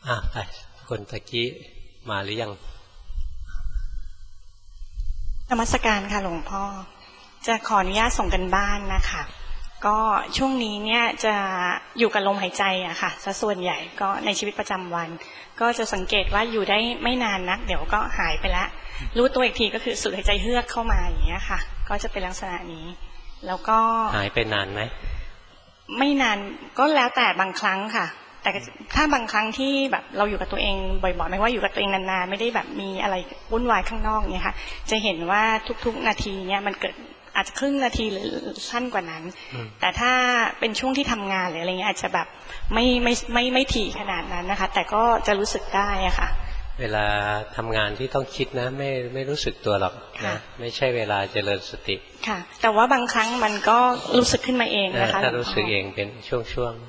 ไปคนตะกี้มาหรือยังนมัสการค่ะหลวงพ่อจะขออนุญาตส่งกันบ้านนะคะก็ช่วงนี้เนี่ยจะอยู่กับลมหายใจอะค่ะซะส่วนใหญ่ก็ในชีวิตประจำวันก็จะสังเกตว่าอยู่ได้ไม่นานนักเดี๋ยวก็หายไปละรู้ตัวอีกทีก็คือสูดหายใจเฮือกเข้ามาอย่างเงี้ยค่ะก็จะเป็นลักษณะนี้แล้วก็หายไปนานไหมไม่นานก็แล้วแต่บางครั้งค่ะแต่ถ้าบางครั้งที่แบบเราอยู่กับตัวเองบ่อยๆไม่ว่าอยู่กับตัวเองนานๆไม่ได้แบบมีอะไรวุ่นวายข้างนอกเนี่ยค่ะจะเห็นว่าทุกๆนาทีเนี่ยมันเกิดอาจจะครึ่งนาทีหรือสั้นกว่านั้นแต่ถ้าเป็นช่วงที่ทำงานหรืออะไรเงี้ยอาจจะแบบไม่ถี่ขนาดนั้นนะคะแต่ก็จะรู้สึกได้อะค่ะเวลาทำงานที่ต้องคิดนะไม่รู้สึกตัวหรอกนะไม่ใช่เวลาเจริญสติค่ะแต่ว่าบางครั้งมันก็รู้สึกขึ้นมาเองนะคะถ้ารู้สึกเองเป็นช่วง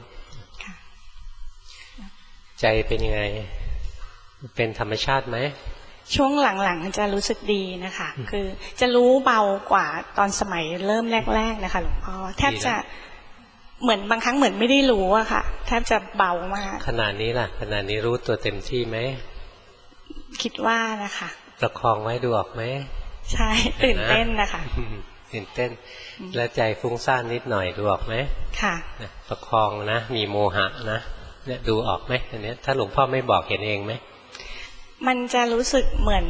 ใจเป็นยังไงเป็นธรรมชาติไหมช่วงหลังๆจะรู้สึกดีนะคะคือจะรู้เบากว่าตอนสมัยเริ่มแรกๆนะคะหลวงพ่อแทบจะเหมือนบางครั้งเหมือนไม่ได้รู้อะค่ะแทบจะเบามากขนาดนี้ล่ะขนาดนี้รู้ตัวเต็มที่ไหมคิดว่านะคะประคองไว้ดูออกไหมใช่ตื่นเต้นนะคะตื่นเต้นแล้วใจฟุ้งซ่านนิดหน่อยดูออกไหมค่ะประคองนะมีโมหะนะเนี่ยดูออกไหมอันนี้ถ้าหลวงพ่อไม่บอกเห็นเองไหมมันจะรู้สึกเหมือน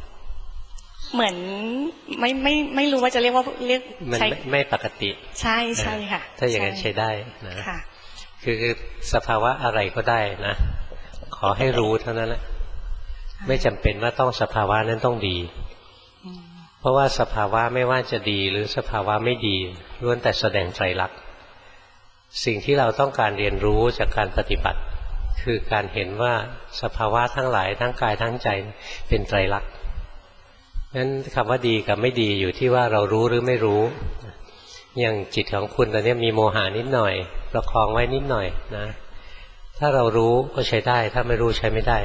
ไม่รู้ว่าจะเรียกมันไม่ปกติใช่ใช่ค่ะถ้าอย่างนั้นใช้ได้นะคือสภาวะอะไรก็ได้นะขอให้รู้เท่านั้นแหละไม่จำเป็นว่าต้องสภาวะนั้นต้องดีเพราะว่าสภาวะไม่ว่าจะดีหรือสภาวะไม่ดีล้วนแต่แสดงไตรลักษณ์สิ่งที่เราต้องการเรียนรู้จากการปฏิบัติคือการเห็นว่าสภาวะทั้งหลายทั้งกายทั้งใจเป็นไตรลักษณ์นั้นคำว่าดีกับไม่ดีอยู่ที่ว่าเรารู้หรือไม่รู้อย่างจิตของคุณตอนนี้มีโมหะนิดหน่อยประคองไว้นิดหน่อยนะถ้าเรารู้ก็ใช้ได้ถ้าไม่รู้ใช้ไม่ได้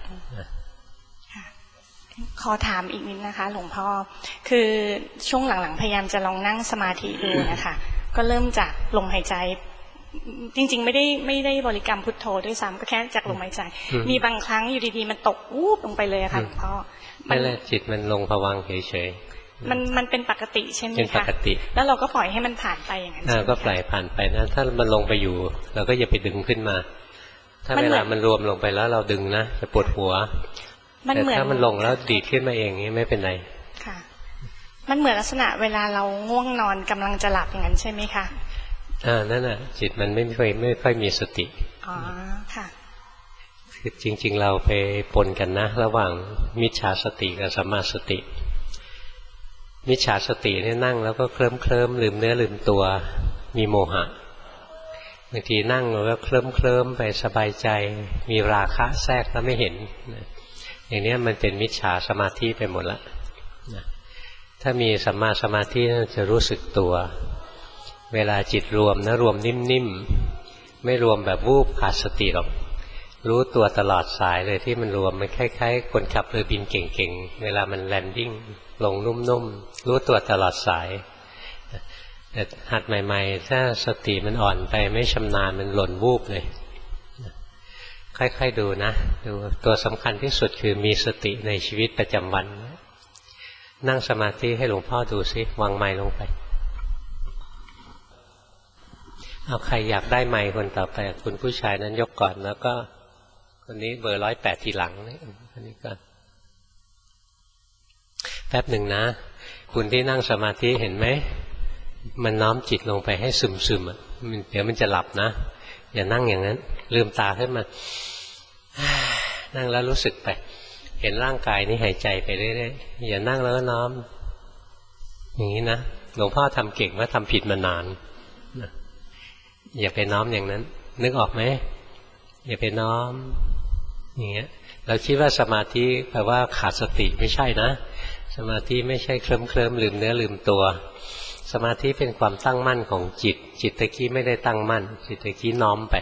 ขอถามอีกนิดนะคะหลวงพ่อคือช่วงหลังๆพยายามจะลองนั่งสมาธิดูนะคะก็เริ่มจากลมหายใจจริงๆไม่ได้บริกรรมพุทโธด้วยซ้ำก็แค่จากลมหายใจมีบางครั้งอยู่ดีๆมันตกวูบลงไปเลยค่ะหลวงพ่อไม่แหละจิตมันลงภวังค์เฉยๆมันเป็นปกติใช่ไหมคะเป็นปกติแล้วเราก็ปล่อยให้มันผ่านไปอย่างนั้นก็ปล่อยผ่านไปนะถ้ามันลงไปอยู่เราก็อย่าไปดึงขึ้นมาถ้าเวลามันรวมลงไปแล้วเราดึงนะจะปวดหัวแต่ถ้ามันลงแล้วดีดขึ้นมาเองนี่ไม่เป็นไรค่ะมันเหมือนลักษณะเวลาเราง่วงนอนกำลังจะหลับอย่างนั้นใช่ไหมคะนั่นน่ะจิตมันไม่ค่อยมีสติอ๋อค่ะคือจริงๆเราไปปนกันนะระหว่างมิจฉาสติกับสัมมาสติมิจฉาสติเนี่ยนั่งแล้วก็เคลิ้มลืมเนื้อลืมตัวมีโมหะบางทีนั่งแล้วก็เคลิ้มไปสบายใจมีราคะแทรกแล้วไม่เห็นอย่างนี้มันเป็นมิจฉาสมาธิไปหมดละถ้ามีสัมมาสมาธิจะรู้สึกตัวเวลาจิตรวมนะรวมนิ่มๆไม่รวมแบบวูบขาดสติหรอกรู้ตัวตลอดสายเลยที่มันรวมมันคล้ายๆคนขับเรือบินเก่งๆเวลามันแลนดิ้งลงนุ่มๆรู้ตัวตลอดสายแต่หัดใหม่ๆถ้าสติมันอ่อนไปไม่ชำนาญมันหล่นวูบเลยค่อยๆดูนะดูตัวสำคัญที่สุดคือมีสติในชีวิตประจำวันนั่งสมาธิให้หลวงพ่อดูซิวางไมค์ลงไปเอาใครอยากได้ไมค์คนต่อไปคุณผู้ชายนั้นยกก่อนแล้วก็คนนี้เบอร์108ทีหลังนี่อันนี้ก็แป๊บหนึ่งนะคุณที่นั่งสมาธิเห็นไหมมันน้อมจิตลงไปให้ซึมๆเดี๋ยวมันจะหลับนะอย่านั่งอย่างนั้นลืมตาขึ้นมานั่งแล้วรู้สึกไปเห็นร่างกายนี้หายใจไปเรื่อยๆอย่านั่งแล้วก็น้อมอย่างนี้นะหลวงพ่อทำเก่งว่าทำผิดมานานอย่าไปน้อมอย่างนั้นนึกออกไหมอย่าไปน้อมอย่างเงี้ยเราคิดว่าสมาธิแปลว่าขาดสติไม่ใช่นะสมาธิไม่ใช่เคลิ้มลืมเนื้อลืมตัวสมาธิเป็นความตั้งมั่นของจิตจิตตะกี้ไม่ได้ตั้งมั่นจิตตะกี้น้อมไป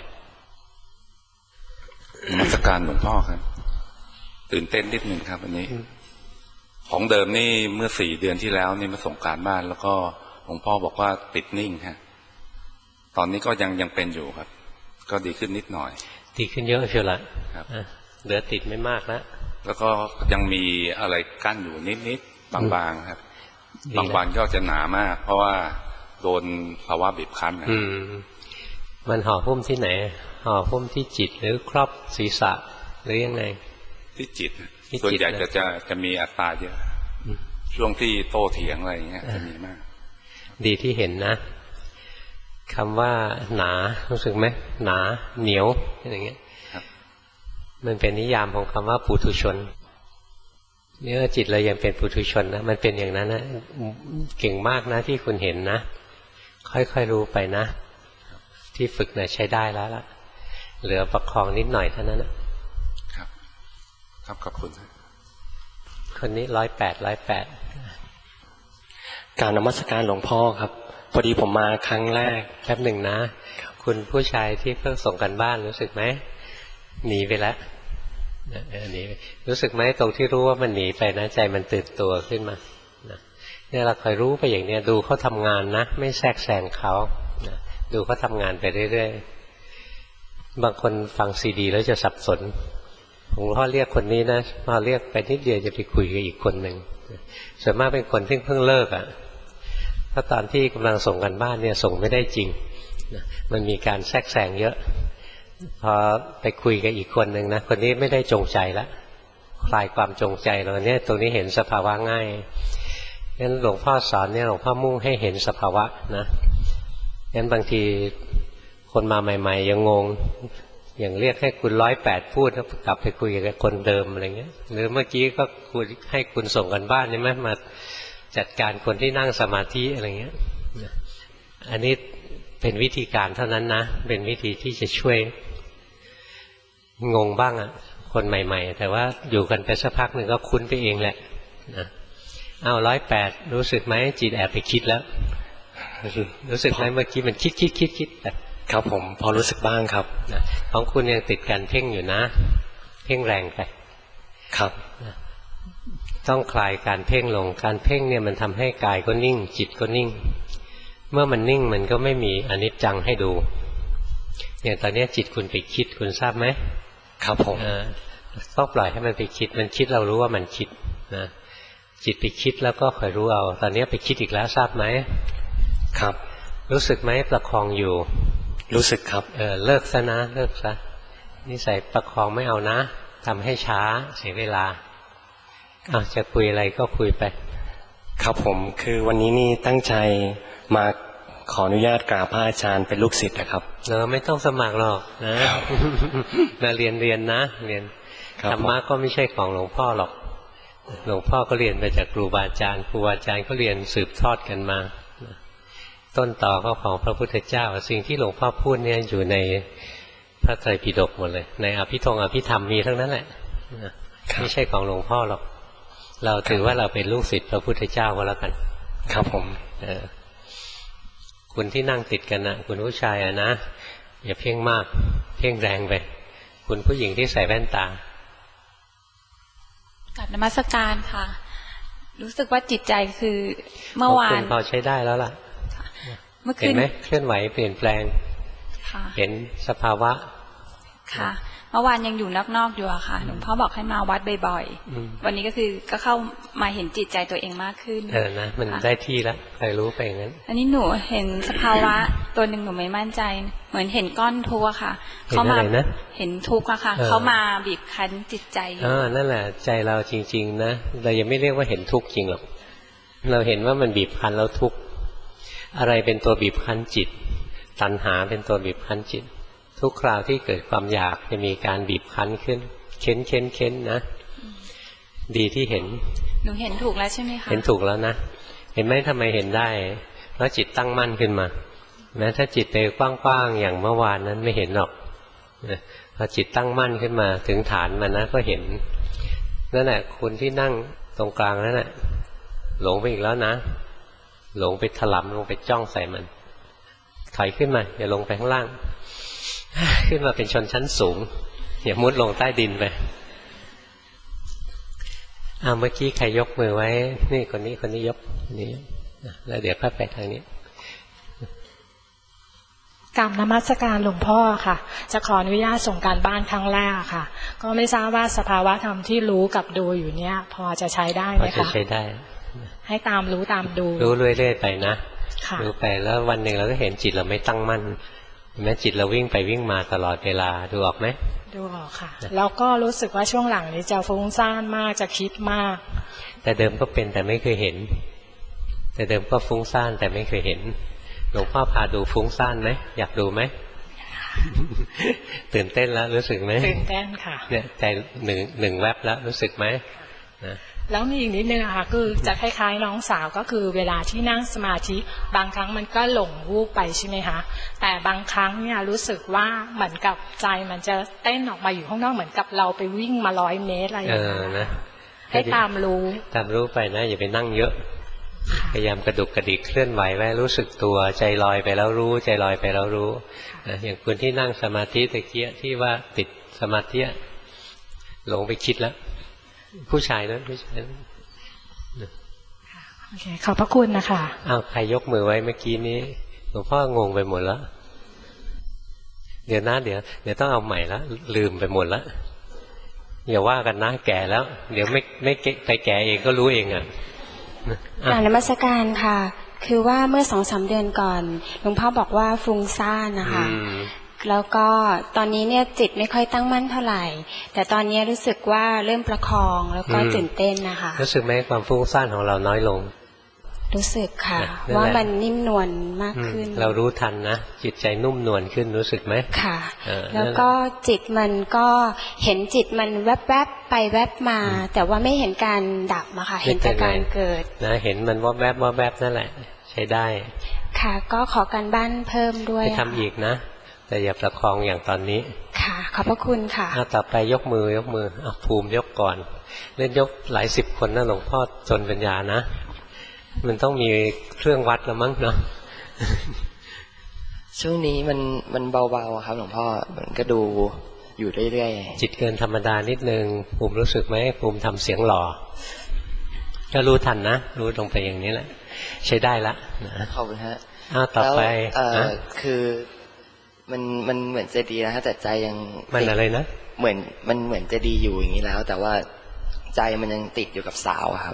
นมัสการหลวงพ่อครับตื่นเต้นนิดหนึ่งครับวันนี้ของเดิมนี่เมื่อ4 เดือนที่แล้วนี่มาส่งการบ้านแล้วก็หลวงพ่อบอกว่าติดนิ่งฮะตอนนี้ก็ยังเป็นอยู่ครับก็ดีขึ้นนิดหน่อยดีขึ้นเยอะเชียวละครับเหลือติดไม่มากแล้วแล้วก็ยังมีอะไรกั้นอยู่นิดๆบางๆครับดีนะบางวันก็จะหนามาก เพราะว่าโดนภาวะบีบคั้นนะมันห่อหุ้มที่ไหนห่อหุ้มที่จิตหรือครอบศีรษะหรือยังไงที่จิตที่จิตส่วนใหญ่นะจะมีอัตราเยอะช่วงที่โต้เถียงอะไรอย่างเงี้ยจะมีมากดีที่เห็นนะคำว่าหนารู้สึกไหมหนาเหนียวอย่างเงี้ยครับมันเป็นนิยามของคำว่าปุถุชนเนี่ยจิตเรายังเป็นปุถุชนนะมันเป็นอย่างนั้นนะเก่งมากนะที่คุณเห็นนะค่อยๆรู้ไปนะที่ฝึกนะใช้ได้แล้วล่ะเหลือประคองนิดหน่อยเท่านั้นนะครับครับขอบคุณคนนี้108 การนมัสการหลวงพ่อครับพอดีผมมาครั้งแรกแป๊บหนึ่งนะคุณผู้ชายที่เพิ่งส่งกันบ้านรู้สึกไหมหนีไปแล้วหนีรู้สึกไหมตรงที่รู้ว่ามันหนีไปนะใจมันตื่นตัวขึ้นมาเนี่ยเราคอยรู้ไปอย่างเนี้ยดูเขาทำงานนะไม่แทรกแซงเขาดูเขาทำงานไปเรื่อยๆบางคนฟังซีดีแล้วจะสับสนหลวงพ่อเรียกคนนี้นะพอเรียกไปนิดเดียวจะไปคุยกับอีกคนหนึ่งส่วนมากเป็นคนที่เพิ่งเลิกเพราะตอนที่กำลังส่งกันบ้านเนี่ยส่งไม่ได้จริงมันมีการแทรกแซงเยอะพอไปคุยกับอีกคนหนึ่งนะคนนี้ไม่ได้จงใจละคลายความจงใจเราเนี่ยตรงนี้เห็นสภาวะง่ายงั้นหลวงพ่อสอนเนี่ยหลวงพ่อมุ่งให้เห็นสภาวะนะงั้นบางทีคนมาใหม่ๆยังงงอย่างเรียกให้คุณ108พูดแล้วกลับไปคุยกับคนเดิมอะไรเงี้ยหรือเมื่อกี้ก็คุยให้คุณส่งกันบ้านใช่ไหมมาจัดการคนที่นั่งสมาธิอะไรเงี้ยอันนี้เป็นวิธีการเท่านั้นนะเป็นวิธีที่จะช่วยงงบ้างคนใหม่ๆแต่ว่าอยู่กันไปสักพักหนึ่งก็คุ้นไปเองแหละนะเอา108รู้สึกไหมจิตแอบไปคิดแล้วรู้สึกไหมเมื่อกี้มันคิดแต่ครับผมพอรู้สึกบ้างครับนะของคุณยังติดการเพ่งอยู่นะเพ่งแรงไปครับนะต้องคลายการเพ่งลงการเพ่งเนี่ยมันทำให้กายก็นิ่งจิตก็นิ่งเมื่อมันนิ่งมันก็ไม่มีอนิจจังให้ดูอย่างตอนนี้จิตคุณไปคิดคุณทราบไหมครับผมก็ปล่อยให้มันไปคิดมันคิดเรารู้ว่ามันคิดนะจิตไปคิดแล้วก็คอยรู้เอาตอนนี้ไปคิดอีกแล้วทราบไหมครับรู้สึกไหมประคองอยู่รู้สึกครับเลิกซะนะเลิกซะนิสัยประคองไม่เอานะทำให้ช้าเสียเวลาจะคุยอะไรก็คุยไปครับผมคือวันนี้นี่ตั้งใจมาขออนุญาตกราบพระอาจารย์เป็นลูกศิษย์นะครับไม่ต้องสมัครหรอกนะมาเรียนนะเรียนธรรมะก็ไม่ใช่ของหลวงพ่อหรอกหลวงพ่อก็เรียนมาจากครูบาอาจารย์ครูบาอาจารย์ก็เรียนสืบทอดกันมาต้นต่อก็ของพระพุทธเจ้าสิ่งที่หลวงพ่อพูดเนี่ยอยู่ในพระไตรปิฎกหมดเลยในอภิธรรมมีทั้งนั้นแหละไม่ใช่ของหลวงพ่อหรอกเราถือว่าเราเป็นลูกศิษย์พระพุทธเจ้าก็แล้วกันครับผมคุณที่นั่งติดกันนะคุณผู้ชายนะอย่าเพ่งมากเพ่งแรงไปคุณผู้หญิงที่ใส่แว่นตากับนมัสการค่ะรู้สึกว่าจิตใจคือเมื่อวานคุณพอใช้ได้แล้วล่ะเห็นไหมเคลื่อนไหวเปลี่ยนแปลงเห็นสภาวะค่ะเมื่อวานยังอยู่นอกๆอยู่อะค่ะหลวงพ่อบอกให้มาวัดบ่อยๆวันนี้ก็คือก็เข้ามาเห็นจิตใจตัวเองมากขึ้นนะมันได้ที่แล้วใครรู้ไปอย่างนั้นอันนี้หนูเห็นสภาวะตัวหนึ่งหนูไม่มั่นใจเหมือนเห็นก้อนทุกข์อะค่ะเขามาเห็นทุกข์อะค่ะเขามาบีบคั้นจิตใจนั่นแหละใจเราจริงๆนะเรายังไม่เรียกว่าเห็นทุกข์จริงหรอกเราเห็นว่ามันบีบคั้นแล้วทุกข์อะไรเป็นตัวบีบคั้นจิตตัณหาเป็นตัวบีบคั้นจิตทุกคราวที่เกิดความอยากจะมีการบีบคั้นขึ้นเค้นนะดีที่เห็นหนูเห็นถูกแล้วใช่ไหมคะเห็นถูกแล้วนะเห็นไหมทำไมเห็นได้เพราะจิตตั้งมั่นขึ้นมาแม้ถ้าจิตไปกว้างๆอย่างเมื่อวานนั้นไม่เห็นหรอกพอจิตตั้งมั่นขึ้นมาถึงฐานมันนะก็เห็นนั่นแหละคุณที่นั่งตรงกลางนั่นแหละหลงไปอีกแล้วนะหลงไปถลำลงไปจ้องใส่มันถอยขึ้นมาอย่าลงไปข้างล่างขึ้นมาเป็นชนชั้นสูงอย่ามุดลงใต้ดินไปเมื่อกี้ใครยกมือไว้นี่คนนี้ยกนี่แล้วเดี๋ยวค่อยไปทางนี้กราบนมัสการหลวงพ่อค่ะจะขออนุญาตส่งการบ้านครั้งแรกค่ะก็ไม่ทราบว่าสภาวะธรรมที่รู้กับดูอยู่เนี้ยพอจะใช้ได้ไหมคะพอจะใช้ได้ให้ตามรู้ตามดูรู้เรื่อยๆไปนะรู้ไปแล้ววันหนึ่งเราก็เห็นจิตเราไม่ตั้งมั่นแม้จิตเราวิ่งไปวิ่งมาตลอดเวลาดูออกไหมดูออกค่ะแล้วก็รู้สึกว่าช่วงหลังนี้จะฟุ้งซ่านมากจะคิดมากแต่เดิมก็เป็นแต่ไม่เคยเห็นแต่เดิมก็ฟุ้งซ่านแต่ไม่เคยเห็นหลวงพ่อพาดูฟุ้งซ่านไหมอยากดูไหม ตื่นเต้นแล้วรู้สึกไหมตื่นเต้นค่ะเนี่ยแต่หนึ่งแวบแล้วรู้สึกไหมนะแล้วมีอีกนิดนึงค่ะคือจะคล้ายๆน้องสาวก็คือเวลาที่นั่งสมาธิบางครั้งมันก็หลงวูบไปใช่ไหมคะแต่บางครั้งเนี่ยรู้สึกว่าเหมือนกับใจมันจะเต้นออกมาอยู่ข้างนอกเหมือนกับเราไปวิ่งมา100 เมตรอะไรอย่างเงี้ยนะให้ตามรู้ไปนะอย่าไปนั่งเยอะพยายามกระดุกกระดิกเคลื่อนไหวไว้รู้สึกตัวใจลอยไปแล้วรู้ใจลอยไปแล้วรู้อย่างคนที่นั่งสมาธิตะเกียที่ว่าติดสมาธิหลงไปคิดแล้วผู้ชายนั้นผู้ชายนั้นโอเคขอบพระคุณนะคะอ้าวใครยกมือไว้เมื่อกี้นี้หลวงพ่องงไปหมดแล้วเดี๋ยวต้องเอาใหม่แล้วลืมไปหมดแล้วอย่าว่ากันนะแก่แล้วเดี๋ยวไม่ไปแก่เองก็รู้เองอ่ะกราบนมัสการค่ะคือว่าเมื่อ2-3 เดือนก่อนหลวงพ่อบอกว่าฟุ้งซ่านนะคะแล้วก็ตอนนี้เนี่ยจิตไม่ค่อยตั้งมั่นเท่าไหร่แต่ตอนนี้รู้สึกว่าเริ่มประคองแล้วก็ตื่นเต้นนะคะรู้สึกไหมความฟุ้งซ่านของเราน้อยลงรู้สึกค่ะว่ามันนิ่มนวลมากขึ้นเรารู้ทันนะจิตใจนุ่มนวลขึ้นรู้สึกไหมค่ะแล้วก็จิตมันก็เห็นจิตมันแวบๆไปแวบมาแต่ว่าไม่เห็นการดับอะค่ะเห็นแต่การเกิดนะเห็นมันว่าแวบนั่นแหละใช้ได้ค่ะก็ขอการบ้านเพิ่มด้วยไปทำอีกนะแต่อย่าประคองอย่างตอนนี้ค่ะขอบพระคุณค่ะต่อไปยกมืภูมิยกก่อนเล่นยกหลาย10 คนนะหลวงพ่อจนปัญญานะมันต้องมีเครื่องวัดแล้วมั้งเนาะช่วงนี้มันเบาๆครับหลวงพ่อมันก็ดูอยู่เรื่อยๆจิตเกินธรรมดานิดนึงภูมิรู้สึกไหมภูมิทำเสียงหล่อก็รู้ทันนะรู้ลงไปอย่างนี้แหละใช้ได้ละนะขอบคุณฮะต่อไปคือมันเหมือนจะดีนะฮะแต่ใจยังมันอะไรนะเหมือนจะดีอยู่อย่างนี้แล้วแต่ว่าใจมันยังติดอยู่กับสาวครับ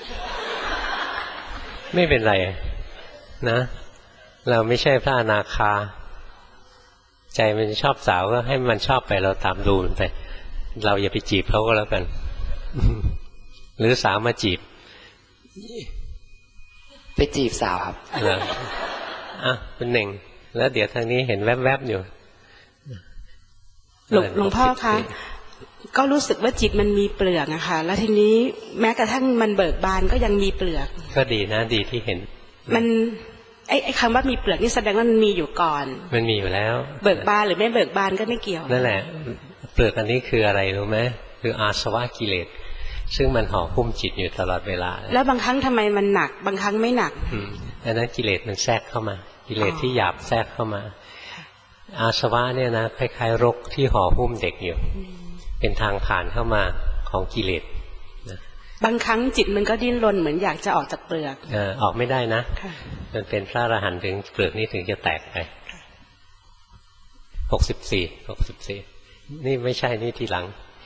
ไม่เป็นไรนะเราไม่ใช่พระอนาคาใจมันชอบสาวก็ให้มันชอบไปเราตามดูมันไปเราอย่าไปจีบเขาก็แล้วกันหรือสาวมาจีบไปจีบสาวครับเป็นหนึ่งแล้วเดี๋ยวทางนี้เห็นแวบๆอยู่หลวงพ่อคะก็รู้สึกว่าจิตมันมีเปลือกนะคะแล้วทีนี้แม้กระทั่งมันเบิกบานก็ยังมีเปลือกก็ดีนะดีที่เห็นมันไอ้คำว่ามีเปลือกนี่แสดงว่ามันมีอยู่ก่อนมันมีอยู่แล้วเบิกบานหรือไม่เบิกบานก็ไม่เกี่ยวนั่นแหละเปลือกอันนี้คืออะไรรู้ไหมคืออาสวะกิเลสซึ่งมันห่อหุ้มจิตอยู่ตลอดเวลาแล้วบางครั้งทำไมมันหนักบางครั้งไม่หนักอันนั้นกิเลสมันแทรกเข้ามากิเลสที่หยาบแทรกเข้ามาอาสวะเนี่ยนะคล้ายๆรกที่ห่อหุ้มเด็กอยู่เป็นทางผ่านเข้ามาของกิเลสบางครั้งจิตมันก็ดิ้นรนเหมือนอยากจะออกจากเปลือกออกไม่ได้นะมันเป็นพระอรหันต์ถึงเปลือกนี้ถึงจะแตกไป64นี่ไม่ใช่นี่ทีหลัง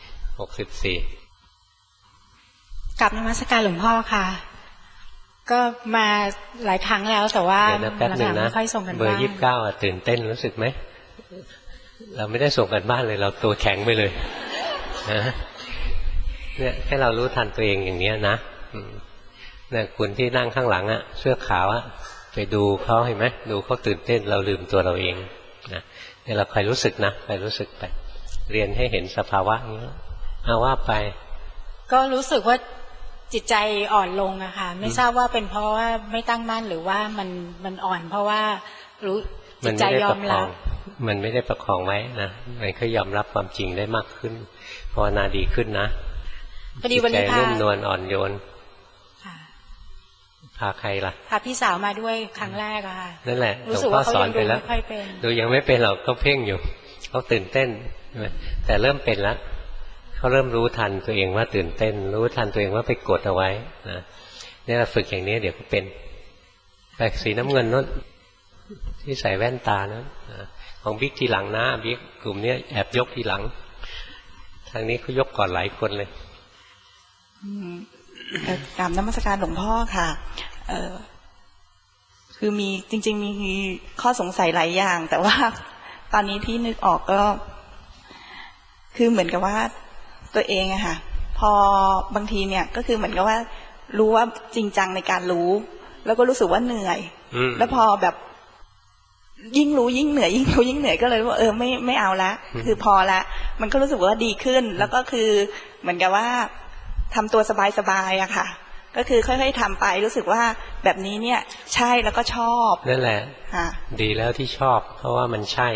64 กลับนมัสการหลวงพ่อค่ะก็มาหลายครั้งแล้วแต่ว่าแป๊บนึงนะเบอร์29ตื่นเต้นรู้สึกไหมเราไม่ได้ส่งกันบ้านเลยเราตัวแข็งไปเลยนะเนี่ยให้เรารู้ทันตัวเองอย่างนี้นะเนี่ยคุณที่นั่งข้างหลังเสื้อขาวไปดูเขาเห็นไหมดูเขาตื่นเต้นเราลืมตัวเราเองนะเนี่ยเราคอยรู้สึกนะคอยรู้สึกไปเรียนให้เห็นสภาวะนี้เอาว่าไปก็รู้สึกว่าจิตใจอ่อนลงอะค่ะไม่ทราบว่าเป็นเพราะว่าไม่ตั้งมั่นหรือว่ามันอ่อนเพราะว่ารู้จิตใจยอมรับมันไม่ได้ประคองไว้นะมันก็ยอมรับความจริงได้มากขึ้นภาวนาดีขึ้นนะจิตใจนุ่มนวลอ่อนโยนพาใครล่ะพาพี่สาวมาด้วยครั้งแรกอะค่ะนั่นแหละหลวงพ่อสอนไปแล้วดูยังไม่เป็นหรอกเขาเพ่งอยู่เขาตื่นเต้นแต่เริ่มเป็นแล้วเขาเริ่มรู้ทันตัวเองว่าตื่นเต้นรู้ทันตัวเองว่าไปกดเอาไว้นะเนี่ยฝึกอย่างนี้เดี๋ยวก็เป็นไปสีน้ำเงินนู้นที่ใส่แว่นตานะของบิ๊กทีหลังนะบิ๊กกลุ่มนี้แอบยกทีหลังทางนี้เขายกก่อนหลายคนเลยกราบนมัสการหลวงพ่อค่ะคือมีจริงๆมีข้อสงสัยหลายอย่าง แต่ว่าตอนนี้ที่นึกออกก็คือเหมือนกับว่าตัวเองอะค่ะพอบางทีเนี่ยก็คือเหมือนกับว่ารู้ว่าจริงจังในการรู้แล้วก็รู้สึกว่าเหนื่อยแล้วพอแบบยิ่งรู้ยิ่งเหนื่อยยิ่งรู้ยิ่งเหนื่อยก็เลยว่าไม่เอาละคือพอละมันก็รู้สึกว่าดีขึ้นแล้วก็คือเหมือนกับว่าทำตัวสบายๆอะค่ะก็คือค่อยๆทำไปรู้สึกว่าแบบนี้เนี่ยใช่แล้วก็ชอบนั่นแหละดีแล้วที่ชอบเพราะว่ามันใช่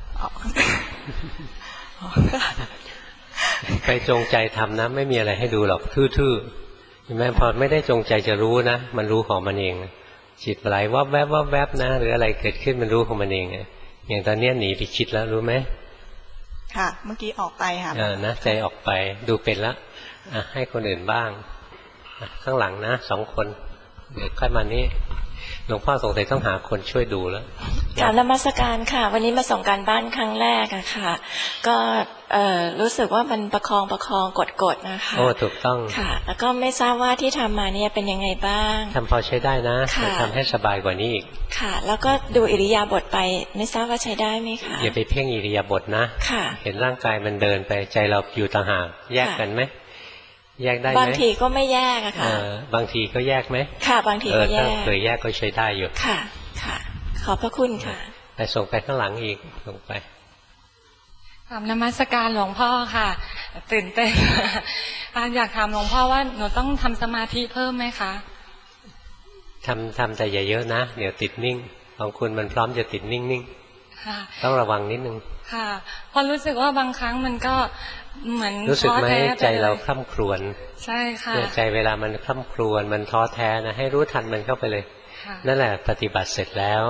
ไปจงใจทำนะไม่มีอะไรให้ดูหรอกทื่อๆเห็นไหมพอไม่ได้จงใจจะรู้นะมันรู้ของมันเองจิตไหลวับแวบวับแวบนะหรืออะไรเกิดขึ้นมันรู้ของมันเองอย่างตอนนี้หนีไปคิดแล้วรู้ไหมค่ะเมื่อกี้ออกไปค่ะนะใจออกไปดูเป็นแล้วให้คนอื่นบ้างข้างหลังนะ2 คนเดี๋ยวค่อยมานี้หลวงพ่อสงสัยต้องหาคนช่วยดูแล้วกราบนมัสการค่ะวันนี้มาส่งการบ้านครั้งแรกอะค่ะก็รู้สึกว่ามันประคองกดนะคะโอ้ถูกต้องค่ะแล้วก็ไม่ทราบว่าที่ทำมาเนี่ยเป็นยังไงบ้างทำพอใช้ได้นะทำให้สบายกว่านี้อีกค่ะแล้วก็ดูอิริยาบถไปไม่ทราบว่าใช้ได้ไหมคะอย่าไปเพ่งอิริยาบถนะค่ะเห็นร่างกายมันเดินไปใจเราอยู่ต่างหากแยกกันไหมแยกได้ไหมบางทีก็ไม่แยกอะค่ะบางทีก็แยกไหมค่ะบางทีก็แยกถ้าเคยแยกก็ใช้ได้อยู่ค่ะขอบพระคุณค่ะไปส่งไปข้างหลังอีกส่งไปกราบนมัสการหลวงพ่อค่ะตื่นเต้นอยากถามหลวงพ่อว่าหนูต้องทำสมาธิเพิ่มไหมคะทำแต่อย่าเยอะนะเดี๋ยวติดนิ่งของคุณมันพร้อมจะติดนิ่งๆต้องระวังนิดนึงค่ะพอรู้สึกว่าบางครั้งมันก็เหมือนรู้สึกไหมใจเราคล่ำครวญใช่ค่ะใจเวลามันคล่ำครวญมันท้อแท้นะให้รู้ทันมันเข้าไปเลยนั่นแหละปฏิบัติเสร็จแล้ว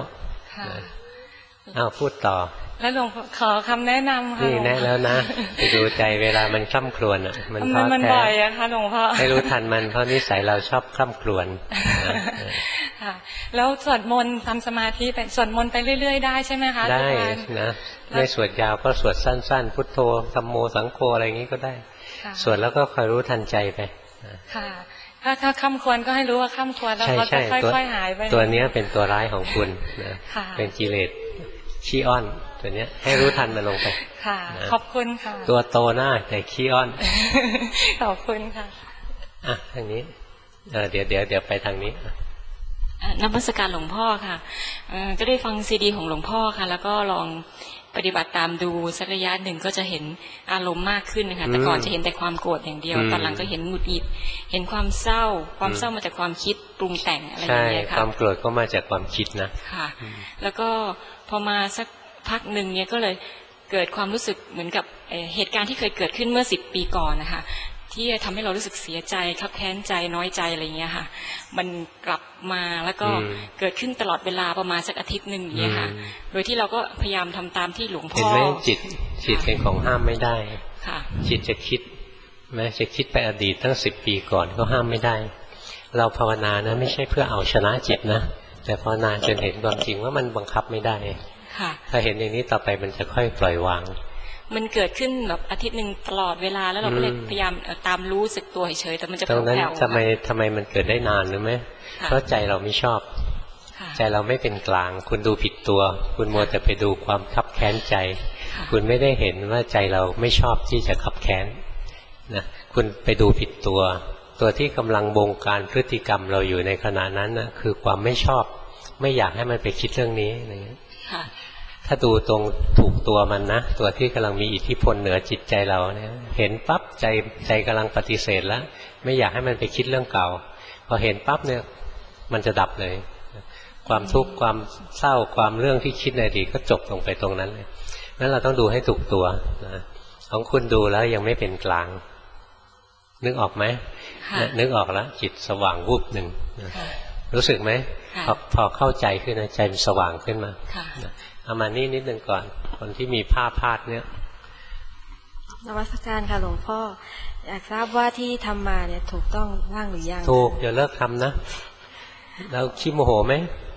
พูดต่อแล้วหลวงขอคำแนะนำค่ะนี่แน่แล้วนะไปดูใจเวลามันคล่ำครวญมันท้อแท้มันบ่อยอะค่ะหลวงพ่อให้รู้ทันมันเพราะนิสัยเราชอบคล่ำครวญค่ะแล้วสวดมนต์ทำสมาธิไปสวดมนต์ไปเรื่อยๆได้ใช่ไหมคะได้นะไม่สวดยาวก็สวดสั้นๆพุทโธธัมโมสังโฆอะไรอย่างนี้ก็ได้สวดแล้วก็คอยรู้ทันใจไปค่ะถ้าค่ำควรก็ให้รู้ว่าค่ำควรแล้วเขาจะค่อยๆหายไปตัวนี้เป็นตัวร้ายของคุณนะเป็นกิเลสขี้อ้อนตัวนี้ให้รู้ทันมันลงไปค่ะขอบคุณค่ะตัวโตหน้าแต่ขี้อ้อนขอบคุณค่ะทางนี้เดี๋ยวไปทางนี้นมัสการหลวงพ่อค่ะก็ได้ฟังซีดีของหลวงพ่อค่ะแล้วก็ลองปฏิบัติตามดูสักระยะหนึ่งก็จะเห็นอารมณ์มากขึ้นนะคะแต่ก่อนจะเห็นแต่ความโกรธอย่างเดียวตอนหลังก็เห็นหงุดหงิดเห็นความเศร้ามาจากความคิดปรุงแต่งอะไรอย่างเงี้ยค่ะความโกรธก็มาจากความคิดนะค่ะแล้วก็พอมาสักพักหนึ่งเนี่ยก็เลยเกิดความรู้สึกเหมือนกับเหตุการณ์ที่เคยเกิดขึ้นเมื่อ10 ปีก่อนนะคะที่ทำให้เรารู้สึกเสียใจคับแค้นใจน้อยใจอะไรเงี้ยค่ะมันกลับมาแล้วก็เกิดขึ้นตลอดเวลาประมาณสักอาทิตย์หนึ่งอย่างเงี้ยค่ะโดยที่เราก็พยายามทำตามที่หลวงพ่อเห็นไหมจิตเป็นของห้ามไม่ได้จิตจะคิดแม้จะคิดไปอดีตตั้ง10 ปีก่อนก็ห้ามไม่ได้เราภาวนานะไม่ใช่เพื่อเอาชนะจิตนะแต่ภาวนาจนเห็นความจริงว่ามันบังคับไม่ได้ถ้าเห็นอย่างนี้ต่อไปมันจะค่อยปล่อยวางมันเกิดขึ้นแบบอาทิตย์หนึ่งตลอดเวลาแล้วเราก็เลยพยายามตามรู้สึกตัวเฉยแต่มันจะแผ่วๆตรงนั้นทำไมมันเกิดได้นานรู้ไหมเพราะใจเราไม่ชอบใจเราไม่เป็นกลางคุณดูผิดตัวคุณมัวแต่ไปดูความคับแค้นใจคุณไม่ได้เห็นว่าใจเราไม่ชอบที่จะคับแค้นนะคุณไปดูผิดตัวที่กำลังบงการพฤติกรรมเราอยู่ในขณะนั้นนะคือความไม่ชอบไม่อยากให้มันไปคิดเรื่องนี้อะไรอย่างนี้ถ้าดูตรงถูกตัวมันนะตัวที่กำลังมีอิทธิพลเหนือจิตใจเราเนี่ยเห็นปั๊บใจกำลังปฏิเสธแล้วไม่อยากให้มันไปคิดเรื่องเก่าพอเห็นปั๊บเนี่ยมันจะดับเลยความทุกข์ความเศร้าความเรื่องที่คิดในอดีตก็จบลงไปตรงนั้นเลยนั้นเราต้องดูให้ถูกตัวนะของคุณดูแล้วยังไม่เป็นกลางนึกออกไหมนึกออกแล้วจิตสว่างวูบหนึ่งรู้สึกไหมพอเข้าใจขึ้นนะใจมันสว่างขึ้นมาเอามานี่นิดนึงก่อนคนที่มีผ้าพาดเนี่ยนวัตการค่ะหลวงพ่ออยากทราบว่าที่ทำมาเนี่ยถูกต้องบ้างหรือยังถูกอย่าเลิกทำนะแล้วขี้โมโหไหม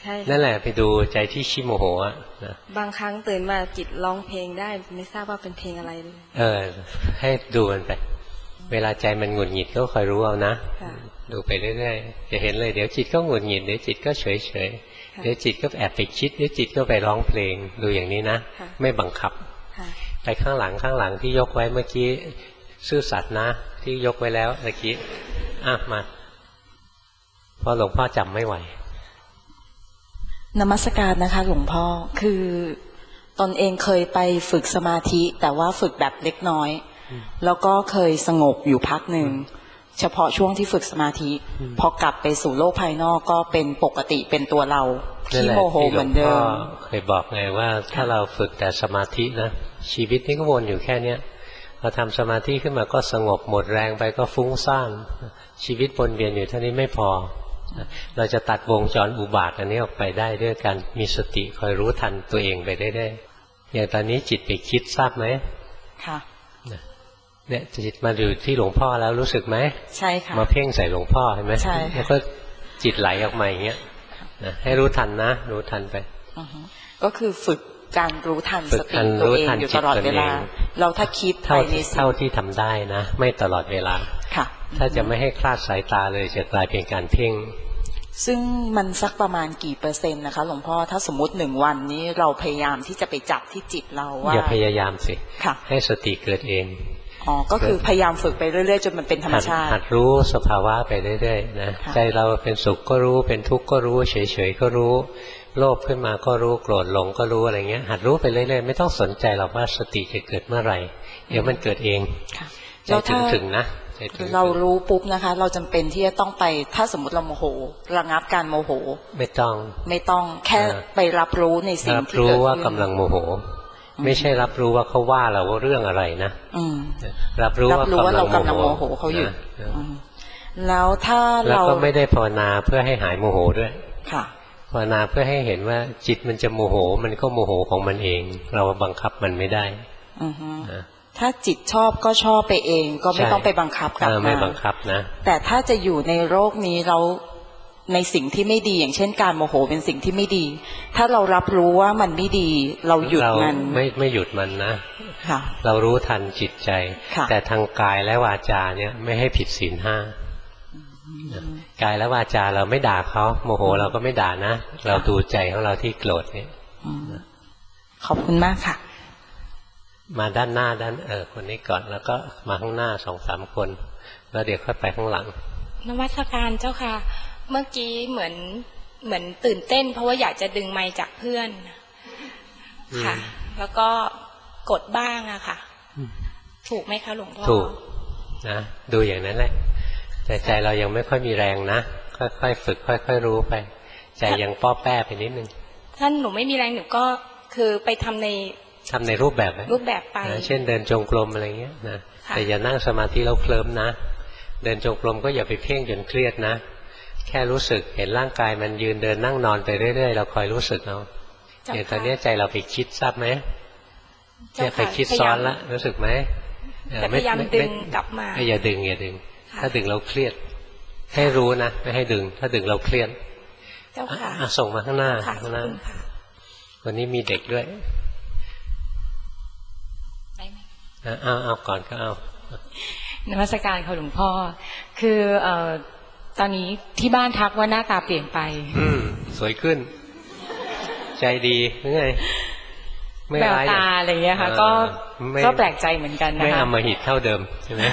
ใช่นั่นแหละไปดูใจที่ขี้โมโหอ่ะนะบางครั้งตื่นมาจิตร้องเพลงได้ไม่ทราบว่าเป็นเพลงอะไรเลยให้ดูมันไปเวลาใจมันหงุดหงิดก็คอยรู้เอานะดูไปเรื่อยๆจะเห็นเลยเดี๋ยวจิตก็หงุดหงิดเดี๋ยวจิตก็เฉยๆเดี๋ยวจิตก็แอบไปคิดเดี๋ยวจิตก็ไปร้องเพลงดูอย่างนี้นะไม่บังคับไปข้างหลังที่ยกไว้เมื่อกี้ซื่อสัตย์นะที่ยกไว้แล้วเมื่อกี้มาเพราะหลวงพ่อจำไม่ไหวนมัสการนะคะหลวงพ่อคือตนเองเคยไปฝึกสมาธิแต่ว่าฝึกแบบเล็กน้อยแล้วก็เคยสงบอยู่พักหนึ่งเฉพาะช่วงที่ฝึกสมาธิพอกลับไปสู่โลกภายนอกก็เป็นปกติเป็นตัวเราที่โมโหเหมือนเดิมเคยบอกไงว่าถ้าเราฝึกแต่สมาธินะชีวิตนี้ก็วนอยู่แค่เนี้ยพอทำสมาธิขึ้นมาก็สงบหมดแรงไปก็ฟุ้งซ่านชีวิตวนเวียนอยู่เท่านี้ไม่พอเราจะตัดวงจรอุบาทอันนี้ออกไปได้ด้วยการมีสติคอยรู้ทันตัวเองไปได้ๆอย่างตอนนี้จิตไปคิดทราบไหมค่ะเนี่ยจิตมาอยู่ที่หลวงพ่อแล้วรู้สึกไหมใช่ค่ะมาเพ่งใส่หลวงพ่อเห็นไหมใช่แล้วก็จิตไหลออกมาอย่างเงี้ยให้รู้ทันนะรู้ทันไปก็คือฝึกการรู้ทันสติตัวเองอยู่ตลอดเวลาเราถ้าคิดเท่าที่ทำได้นะไม่ตลอดเวลาค่ะถ้าจะไม่ให้คลาดสายตาเลยจะกลายเป็นการเพ่งซึ่งมันสักประมาณกี่เปอร์เซ็นต์นะคะหลวงพ่อถ้าสมมติ1 วันนี้เราพยายามที่จะไปจับที่จิตเราว่าอย่าพยายามสิให้สติเกิดเองก็คือพยายามฝึกไปเรื่อยๆจนมันเป็นธรรมชาติหัดรู้สภาวะไปเรื่อยๆนะใจเราเป็นสุขก็รู้เป็นทุกข์ก็รู้เฉยๆก็รู้โลภขึ้นมาก็รู้โกรธหลงก็รู้อะไรเงี้ยหัดรู้ไปเรื่อยๆไม่ต้องสนใจหรอกว่าสติจะเกิดเมื่อไหร่เดี๋ยวมันเกิดเองใจถึงนะเรารู้ปุ๊บนะคะเราจำเป็นที่จะต้องไปถ้าสมมติเราโมโหระงับการโมโหไม่ต้องแค่ไปรับรู้ในสิ่งที่เกิดขึ้นรับรู้ว่ากำลังโมโหไม่ใช่รับรู้ว่าเขาว่าเราเรื่องอะไรนะรับรู้ว่ากำลังโมโหเขาอยู่แล้วถ้าเราก็ไม่ได้ภาวนาเพื่อให้หายโมโหด้วยภาวนาเพื่อให้เห็นว่าจิตมันจะโมโหมันก็โมโหของมันเองเราบังคับมันไม่ได้ถ้าจิตชอบก็ชอบไปเองก็ไม่ต้องไปบังคับกลับมาไม่บังคับนะแต่ถ้าจะอยู่ในโลกนี้เราในสิ่งที่ไม่ดีอย่างเช่นการโมโหเป็นสิ่งที่ไม่ดีถ้าเรารับรู้ว่ามันไม่ดีเราหยุดมันไม่หยุดมันนะเรารู้ทันจิตใจแต่ทางกายและวาจาเนี่ยไม่ให้ผิดศีล 5กายและวาจาเราไม่ด่าเขาโมโหเราก็ไม่ด่านะเราดูใจของเราที่โกรธเนี่ยขอบคุณมากค่ะมาด้านหน้าคนนี้ก่อนแล้วก็มาข้างหน้า2-3 คนแล้วเดี๋ยวค่อยไปข้างหลังนมัสการเจ้าค่ะเมื่อกี้เหมือนตื่นเต้นเพราะว่าอยากจะดึงไมค์จากเพื่อนค่ะแล้วก็กดบ้างอะค่ะถูกไหมคะหลวงพ่อถูกนะดูอย่างนั้นแหละแต่ใจเรายังไม่ค่อยมีแรงนะค่อยๆฝึกค่อยๆรู้ไปใจยังป้อแป้ไปนิดนึงท่านหนูไม่มีแรงหนูก็คือไปทำในรูปแบบไปเช่นเดินจงกรมอะไรเงี้ยนะแต่อย่านั่งสมาธิแล้วเคลิ้มนะเดินจงกรมก็อย่าไปเพ่งจนเครียดนะแค่รู้สึกเห็นร่างกายมันยืนเดินนั่งนอนไปเรื่อยๆเราคอยรู้สึกเอาอย่างตอนนี้ใจเราไปคิดทราบไหมเนี่ยไปคิดซ้อนละรู้สึกไหมแต่พยายามดึงกลับมาอย่าดึงถ้าดึงเราเครียดให้รู้นะไม่ให้ดึงถ้าดึงเราเครียดเจ้าค่ะส่งมาข้างหน้าวันนี้มีเด็กด้วยเอาก่อนก็เอานมัสการค่ะหลวงพ่อคือตอนนี้ที่บ้านทักว่าหน้าตาเปลี่ยนไปสวยขึ้นใจดีหรือไงแววตาอะไรเงี้ยค่ะก็แปลกใจเหมือนกันนะคะไม่อมหิตเท่าเดิมใช่ไหม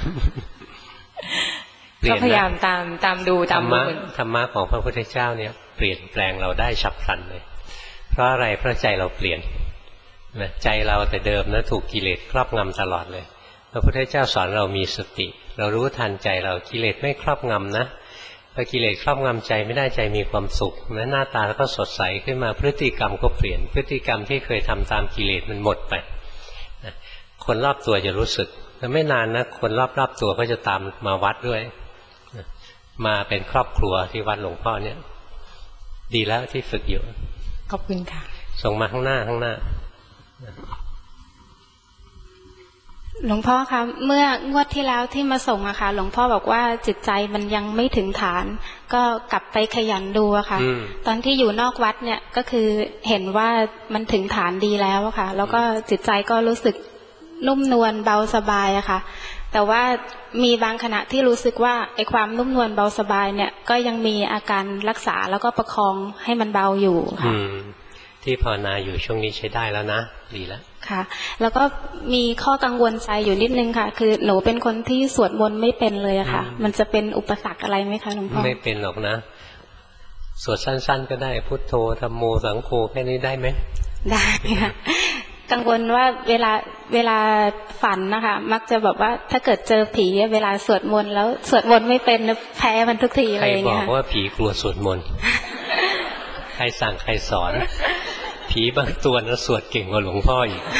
ก็พยายามตามดูธรรมะของพระพุทธเจ้าเนี่ยเปลี่ยนแปลงเราได้ฉับพลันเลยเพราะอะไรเพราะใจเราเปลี่ยนใจเราแต่เดิมนะถูกกิเลสครอบงำตลอดเลยพระพุทธเจ้าสอนเรามีสติเรารู้ทันใจเรากิเลสไม่ครอบงำนะพอกิเลสครอบงำใจไม่ได้ใจมีความสุขนะหน้าตาแล้วก็สดใสขึ้นมาพฤติกรรมก็เปลี่ยนพฤติกรรมที่เคยทำตามกิเลสมันหมดไปคนรอบตัวจะรู้สึกแล้วไม่นานนะคนรอบตัวก็จะตามมาวัดด้วยมาเป็นครอบครัวที่วัดหลวงพ่อเนี่ยดีแล้วที่ฝึกอยู่ขอบคุณค่ะส่งมาข้างหน้าหลวงพ่อคะเมื่องวดที่แล้วที่มาส่งอะค่ะหลวงพ่อบอกว่าจิตใจมันยังไม่ถึงฐานก็กลับไปขยันดูอะค่ะตอนที่อยู่นอกวัดเนี่ยก็คือเห็นว่ามันถึงฐานดีแล้วอะค่ะแล้วก็จิตใจก็รู้สึกนุ่มนวลเบาสบายอะค่ะแต่ว่ามีบางขณะที่รู้สึกว่าไอ้ความนุ่มนวลเบาสบายเนี่ยก็ยังมีอาการรักษาแล้วก็ประคองให้มันเบาอยู่ค่ะที่ภาวนาอยู่ช่วงนี้ใช้ได้แล้วนะดีแล้วค่ะแล้วก็มีข้อกังวลใจอยู่นิดนึงค่ะคือหนูเป็นคนที่สวดมนต์ไม่เป็นเลยอะค่ะมันจะเป็นอุปสรรคอะไรไหมคะหลวงพ่อไม่เป็นหรอกนะสวดสั้นๆก็ได้พุทโธธัมโมสังโฆแค่นี้ได้ไหมได้ค่ะกังวลว่าเวลาฝันนะคะมักจะแบบว่าถ้าเกิดเจอผีเวลาสวดมนต์แล้วสวดมนต์ไม่เป็นแพ้มันทุกทีอะไรอย่างเงี้ยใครบอกว่าผีกลัวสวดมนต์ใครสั่งใครสอนผีบางตัวนะสวดเก่งกว่าหลวงพ่ออีก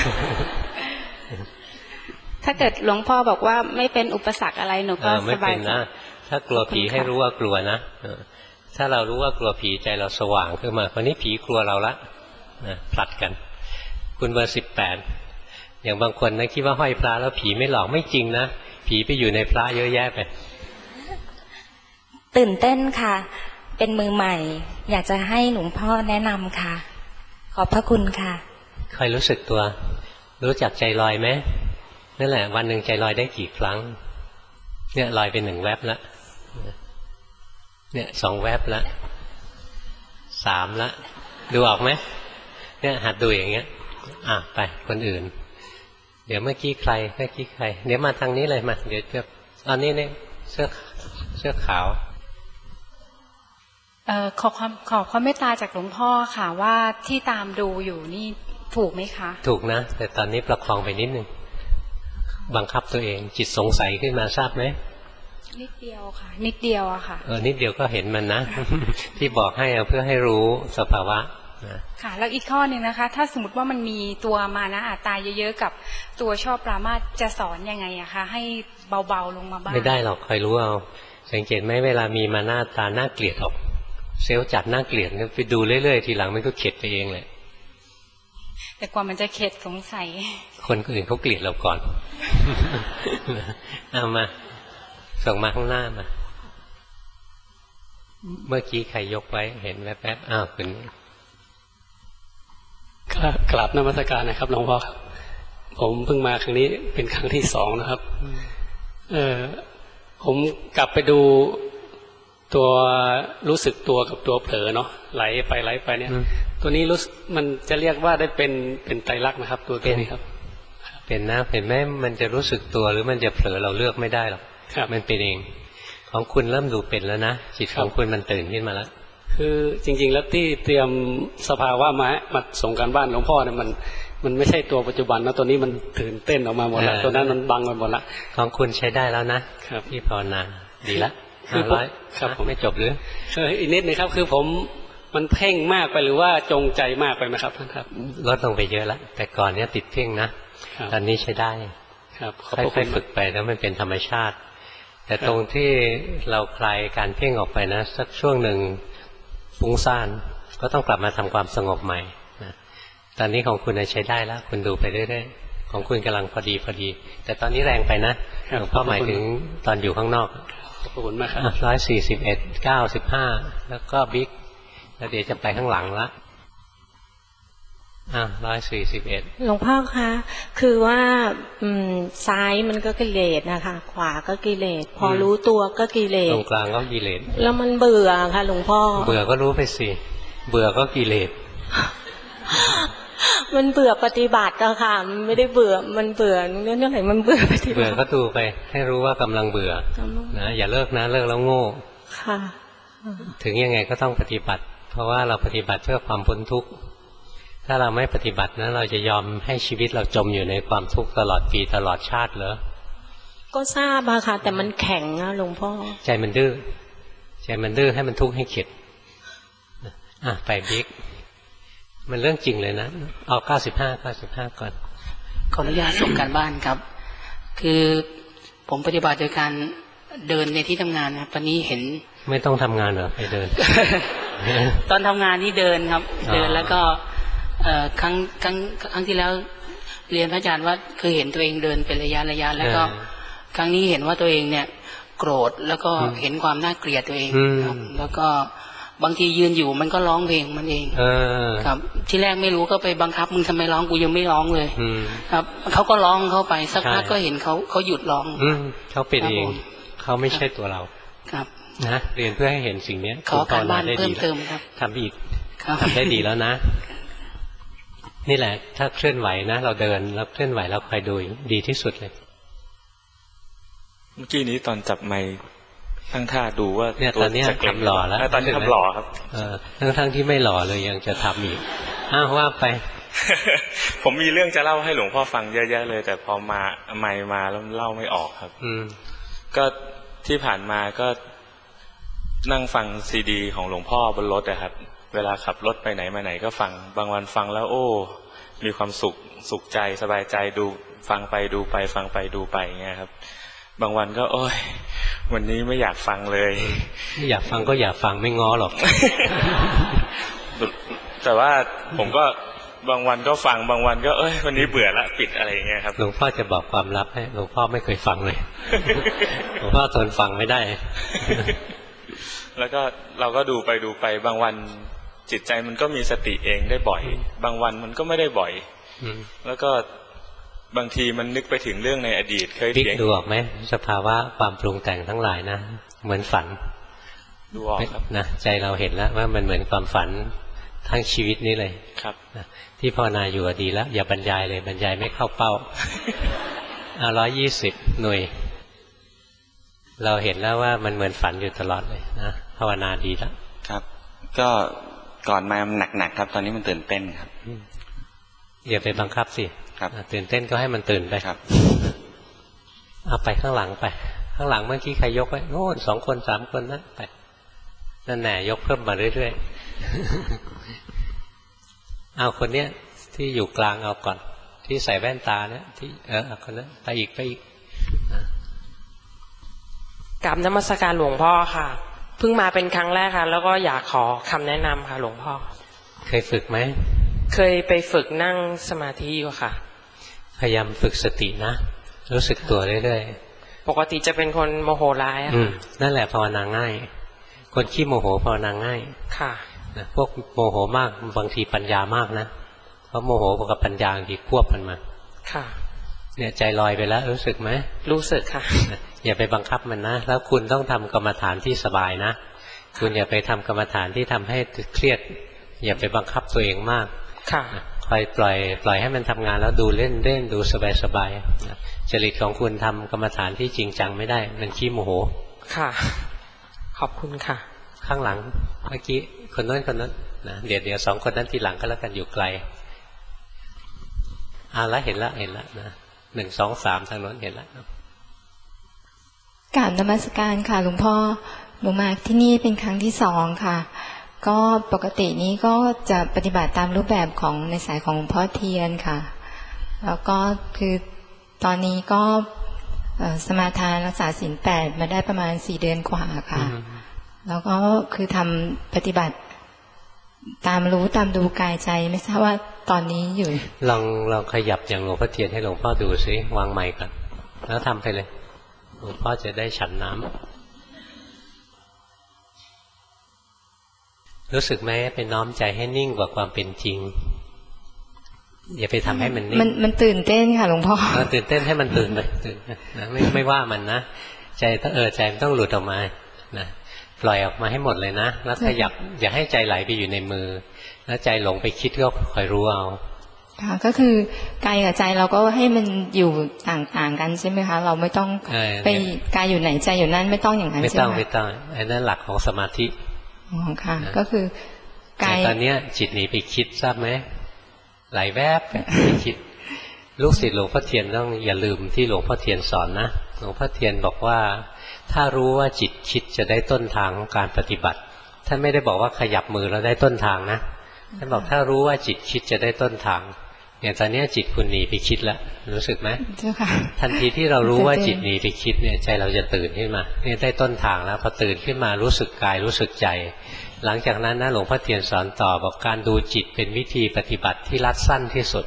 ถ้าเกิดหลวงพ่อบอกว่าไม่เป็นอุปสรรคอะไรหนูก็สบายนะถ้ากลัวผีให้รู้ว่ากลัวนะถ้าเรารู้ว่ากลัวผีใจเราสว่างขึ้นมาคราวนี้ผีกลัวเราละผลัดกันคุณเบอร์18อย่างบางคนนะคิดว่าห้อยพระแล้วผีไม่หลอกไม่จริงนะผีไปอยู่ในพระเยอะแยะไปตื่นเต้นค่ะเป็นมือใหม่อยากจะให้หลวงพ่อแนะนำค่ะขอบพระคุณค่ะคอยรู้สึกตัวรู้จักใจลอยไหมนั่นแหละวันหนึ่งใจลอยได้กี่ครั้งเนี่ยลอยไป1 แวบแล้วเนี่ย2 แวบแล้ว3แล้วดูออกไหมเนี่ยหัดดูอย่างเงี้ยไปคนอื่นเดี๋ยวเมื่อกี้ใครเดี๋ยวมาทางนี้เลยมาเดี๋ยวจะตอนนี้เนี่ยเสื้อขาวขอความเมตตาจากหลวงพ่อค่ะว่าที่ตามดูอยู่นี่ถูกไหมคะถูกนะแต่ตอนนี้ประคองไปนิดนึงบังคับตัวเองจิตสงสัยขึ้นมาทราบไหมนิดเดียวค่ะนิดเดียวอะค่ะนิดเดียวก็เห็นมันนะ ที่บอกให้เพื่อให้รู้สภาวะค่ะแล้วอีกข้อหนึ่งนะคะถ้าสมมติว่ามันมีตัวมานะอัตตาเยอะๆกับตัวชอบปรามาสจะสอนยังไงอะคะให้เบาๆลงมาบ้างไม่ได้หรอกคอยรู้เอาสังเกตไหมเวลามีมานะอัตตาน่าเกลียดออกเซลล์จัดน่าเกลียดไปดูเรื่อยๆทีหลังมันก็เข็ดไปเองเลยแต่กว่ามันจะเข็ดสงสัยคนอื่นเขาเกลียดเราก่อน เอามาส่งมาข้างหน้ามาเมื่อกี้ใครยกไว้เห็นแวบๆคุณกราบนมัสการนะครับหลวงพ่อครับผมเพิ่งมาครั้งนี้เป็นครั้งที่2นะครับผมกลับไปดูตัวรู้สึกตัวกับตัวเผลอเนาะไหลไปเนี่ยตัวนี้มันจะเรียกว่าได้เป็นไตรลักษณ์นะครับตัวนี้ครับเป็นนะเห็นไหมมันจะรู้สึกตัวหรือมันจะเผลอเราเลือกไม่ได้หรอกมันเป็นเองของคุณเริ่มดูเป็นแล้วนะจิตของคุณมันตื่นขึ้นมาแล้วคือจริงๆแล้วที่เตรียมสภาวะมาส่งการบ้านหลวงพ่อเนี่ยมันไม่ใช่ตัวปัจจุบันนะตัวนี้มันตื่นเต้นออกมาหมดแล้วตัวนั้นมันบังไปหมดละของคุณใช้ได้แล้วนะครับที่ภาวนาดีละครับผมไม่จบหรืออีกนิดนึงครับคือผมมันเพ่งมากไปหรือว่าจงใจมากไปไหมครับท่านครับลดลงไปเยอะแล้วแต่ก่อนเนี้ยติดเพ่งนะตอนนี้ใช้ได้ครับค่อยๆฝึกไปแล้วมันเป็นธรรมชาติแต่ตรงที่เราคลายการเพ่งออกไปนะสักช่วงหนึ่งฟุ้งซ่านก็ต้องกลับมาทำความสงบใหม่นะตอนนี้ของคุณใช้ได้แล้วคุณดูไปเรื่อยๆของคุณกำลังพอดีแต่ตอนนี้แรงไปนะหลวงพ่อหมายถึงตอนอยู่ข้างนอกขอบคุณมากครับ 141 95แล้วก็บิ๊กแล้วเดี๋ยวจะไปข้างหลังละ141 หลวงพ่อคะคือว่าซ้ายมันก็กิเลสนะคะขวาก็กิเลสพอรู้ตัวก็กิเลสตรงกลางก็กิเลสแล้วมันเบื่อค่ะหลวงพ่อเบื่อก็รู้ไปสิเบื่อก็กิเลสมันเบื่อปฏิบัติอะค่ะมันไม่ได้เบื่อมันเบื่อเรื่องไหนมันเบื่อปฏิบัติเบื่อก็ดูไปให้รู้ว่ากำลังเบื่อนะอย่าเลิกนะเลิกแล้วโง่ค่ะถึงยังไงก็ต้องปฏิบัติเพราะว่าเราปฏิบัติเพื่อความพ้นทุกข์ถ้าเราไม่ปฏิบัตินะเราจะยอมให้ชีวิตเราจมอยู่ในความทุกข์ตลอดปีตลอดชาติเหรอก็ทราบอะค่ะแต่มันแข็งนะหลวงพ่อใจมันดื้อให้มันทุกข์ให้เข็ดไปบิ๊กมันเรื่องจริงเลยนะเอา95ก่อนขออนุญาตส่งการบ้านครับคือผมปฏิบัติโดยการเดินในที่ทำงานนะตอนนี้เห็นไม่ต้องทำงานเหรอไปเดินตอนทำงานนี่เดินครับเดินแล้วก็ครั้งที่แล้วเรียนพระอาจารย์ว่าเคยเห็นตัวเองเดินเป็นระยะแล้วก็ครั้งนี้เห็นว่าตัวเองเนี่ยโกรธแล้วก็เห็นความน่าเกลียดตัวเองครับแล้วก็บางทียืนอยู่มันก็ร้องเพลงมันเองครับที่แรกไม่รู้ก็ไปบังคับมึงทำไมร้องกูยังไม่ร้องเลยครับเขาก็ร้องเข้าไปสักพักก็เห็นเขาหยุดร้องเขาเป็นเองเขาไม่ใช่ตัวเราครับนะเรียนเพื่อให้เห็นสิ่งนี้ขอการบ้านเพิ่มเติมครับทำอีกทำได้ดีแล้วนะนี่แหละถ้าเคลื่อนไหวนะเราเดินแล้วเคลื่อนไหวเราคอยดูดีที่สุดเลยเมื่อกี้นี้ตอนจับไมค์ตั้งท่าดูว่าเนี่ยตอนนี้ทำหล่อแล้วตอนนี้ทำหล่อครับทั้งที่ไม่หล่อเลยยังจะทำอีกว่าไปผมมีเรื่องจะเล่าให้หลวงพ่อฟังเยอะๆเลยแต่พอมาไมค์มาแล้วเล่าไม่ออกครับก็ที่ผ่านมาก็นั่งฟังซีดีของหลวงพ่อบนรถนะครับเวลาขับรถไปไหนมาไหนก็ฟังบางวันฟังแล้วโอ้มีความสุขใจสบายใจดูฟังไปดูไปฟังไปดูไปอย่างเงี้ยครับบางวันก็โอ้ยวันนี้ไม่อยากฟังเลยไม่อยากฟังก็อยากฟังไม่ง้อหรอกแต่ว่าผมก็บางวันก็ฟังบางวันก็วันนี้เบื่อละปิดอะไรอย่างเงี้ยครับหลวงพ่อจะบอกความลับให้หลวงพ่อไม่เคยฟังเลย หลวงพ่อทนฟังไม่ได้แล้วก็เราก็ดูไปบางวันจิตใจมันก็มีสติเองได้บ่อยบางวันมันก็ไม่ได้บ่อยแล้วก็บางทีมันนึกไปถึงเรื่องในอดีตเคยเถียงดูออกไหมสภาวะความปรุงแต่งทั้งหลายนะเหมือนฝันดูออกครับนะใจเราเห็นแล้วว่ามันเหมือนความฝันทั้งชีวิตนี้เลยครับนะที่ภาวนาอยู่ดีแล้วอย่าบรรยายเลยบรรยายไม่เข้าเป้า120 หน่วยเราเห็นแล้วว่ามันเหมือนฝันอยู่ตลอดเลยนะภาวนาดีแล้วครับก็ก่อนมาหนักๆครับตอนนี้มันตื่นเต้นครับอย่าไปบังคับสิตื่นเต้นก็ให้มันตื่นไปครับเอาไปข้างหลังไปข้างหลังเมื่อกี้ใครยกไว้โน่น2 คน 3 คนนะไปนั่นแหละยกเพิ่มมาเรื่อยๆเอาคนเนี้ยที่อยู่กลางเอาก่อนที่ใส่แว่นตาเนี่ยที่คนนั้นไปอีกกราบนมัสการหลวงพ่อค่ะเพิ่งมาเป็นครั้งแรกค่ะแล้วก็อยากขอคำแนะนำค่ะหลวงพ่อเคยฝึกไหมเคยไปฝึกนั่งสมาธิอยู่ค่ะพยายามฝึกสตินะรู้สึกตัวเรื่อยๆปกติจะเป็นคนโมโหร้ายค่ะนั่นแหละภาวนาง่ายคนขี้โมโหภาวนาง่ายค่ะนะพวกโมโหมากบางทีปัญญามากนะเพราะโมโหกับปัญญาบางทีควบกันมาค่ะเนี่ยใจลอยไปแล้วรู้สึกไหมรู้สึกค่ะอย่าไปบังคับมันนะแล้วคุณต้องทำกรรมฐานที่สบายนะคุณอย่าไปทำกรรมฐานที่ทำให้เครียดอย่าไปบังคับตัวเองมากค่ะคอยปล่อยให้มันทำงานแล้วดูเล่นดูสบายจริตของคุณทำกรรมฐานที่จริงจังไม่ได้มันขี้โมโหค่ะขอบคุณค่ะข้างหลังเมื่อกี้คนนั้นนะเดี๋ยว2 คนนั้นทีหลังก็แล้วกันอยู่ไกลแล้วเห็นละนะ1 2 3ทางโน้นเห็นละกราบนมัสการค่ะหลวงพ่อหนูมาที่นี่เป็นครั้งที่2ค่ะก็ปกตินี้ก็จะปฏิบัติตามรูปแบบของในสายของหลวงพ่อเทียนค่ะแล้วก็คือตอนนี้ก็สมาทานรักษาศีล 8มาได้ประมาณ4 เดือนกว่าค่ะแล้วก็คือทำปฏิบัติตามรู้ตามดูกายใจไม่ทราบว่าตอนนี้อยู่ลองขยับอย่างหลวงพ่อเทียนให้หลวงพ่อดูซิวางไมค์ก่อนแล้วทำไปเลยหลวงพ่อจะได้ฉันน้ำรู้สึกไหมเป็นน้อมใจให้นิ่งกว่าความเป็นจริงอย่าไปทำให้มันนิ่งมันตื่นเต้นค่ะหลวงพ่อตื่นเต้นให้มันตื่นไปตื่นนะไม่ว่ามันนะใจใจมันต้องหลุดออกมานะปล่อยออกมาให้หมดเลยนะแล้วขยับอย่าให้ใจไหลไปอยู่ในมือแล้วใจหลงไปคิดก็คอยรู้เอาค่ะก็คือกายกับใจเราก็ให้มันอยู่ต่างกันใช่ไหมคะเราไม่ต้องไปกายอยู่ไหนใจอยู่นั่นไม่ต้องอย่างนั้นใช่ไหมไม่ต้องอันนั้นหลักของสมาธิอ๋อค่ะก็คือกายตอนนี้จิตหนีไปคิดทราบไหมไหลแวบไปคิดลูกศิษย์หลวงพ่อเทียนต้องอย่าลืมที่หลวงพ่อเทียนสอนนะหลวงพ่อเทียนบอกว่าถ้ารู้ว่าจิตคิดจะได้ต้นทางของการปฏิบัติท่านไม่ได้บอกว่าขยับมือแล้วได้ต้นทางนะท่านบอกถ้ารู้ว่าจิตคิดจะได้ต้นทางอย่างตอนนี้จิตคุณหนีไปคิดแล้วรู้สึกไหมทันทีที่เรารู้ว่าจิตหนีไปคิดเนี่ยใจเราจะตื่นขึ้นมาเนี่ยได้ต้นทางแล้วพอตื่นขึ้นมารู้สึกกายรู้สึกใจหลังจากนั้นนะหลวงพ่อเทียนสอนต่อบอกการดูจิตเป็นวิธีปฏิบัติที่รัดสั้นที่สุด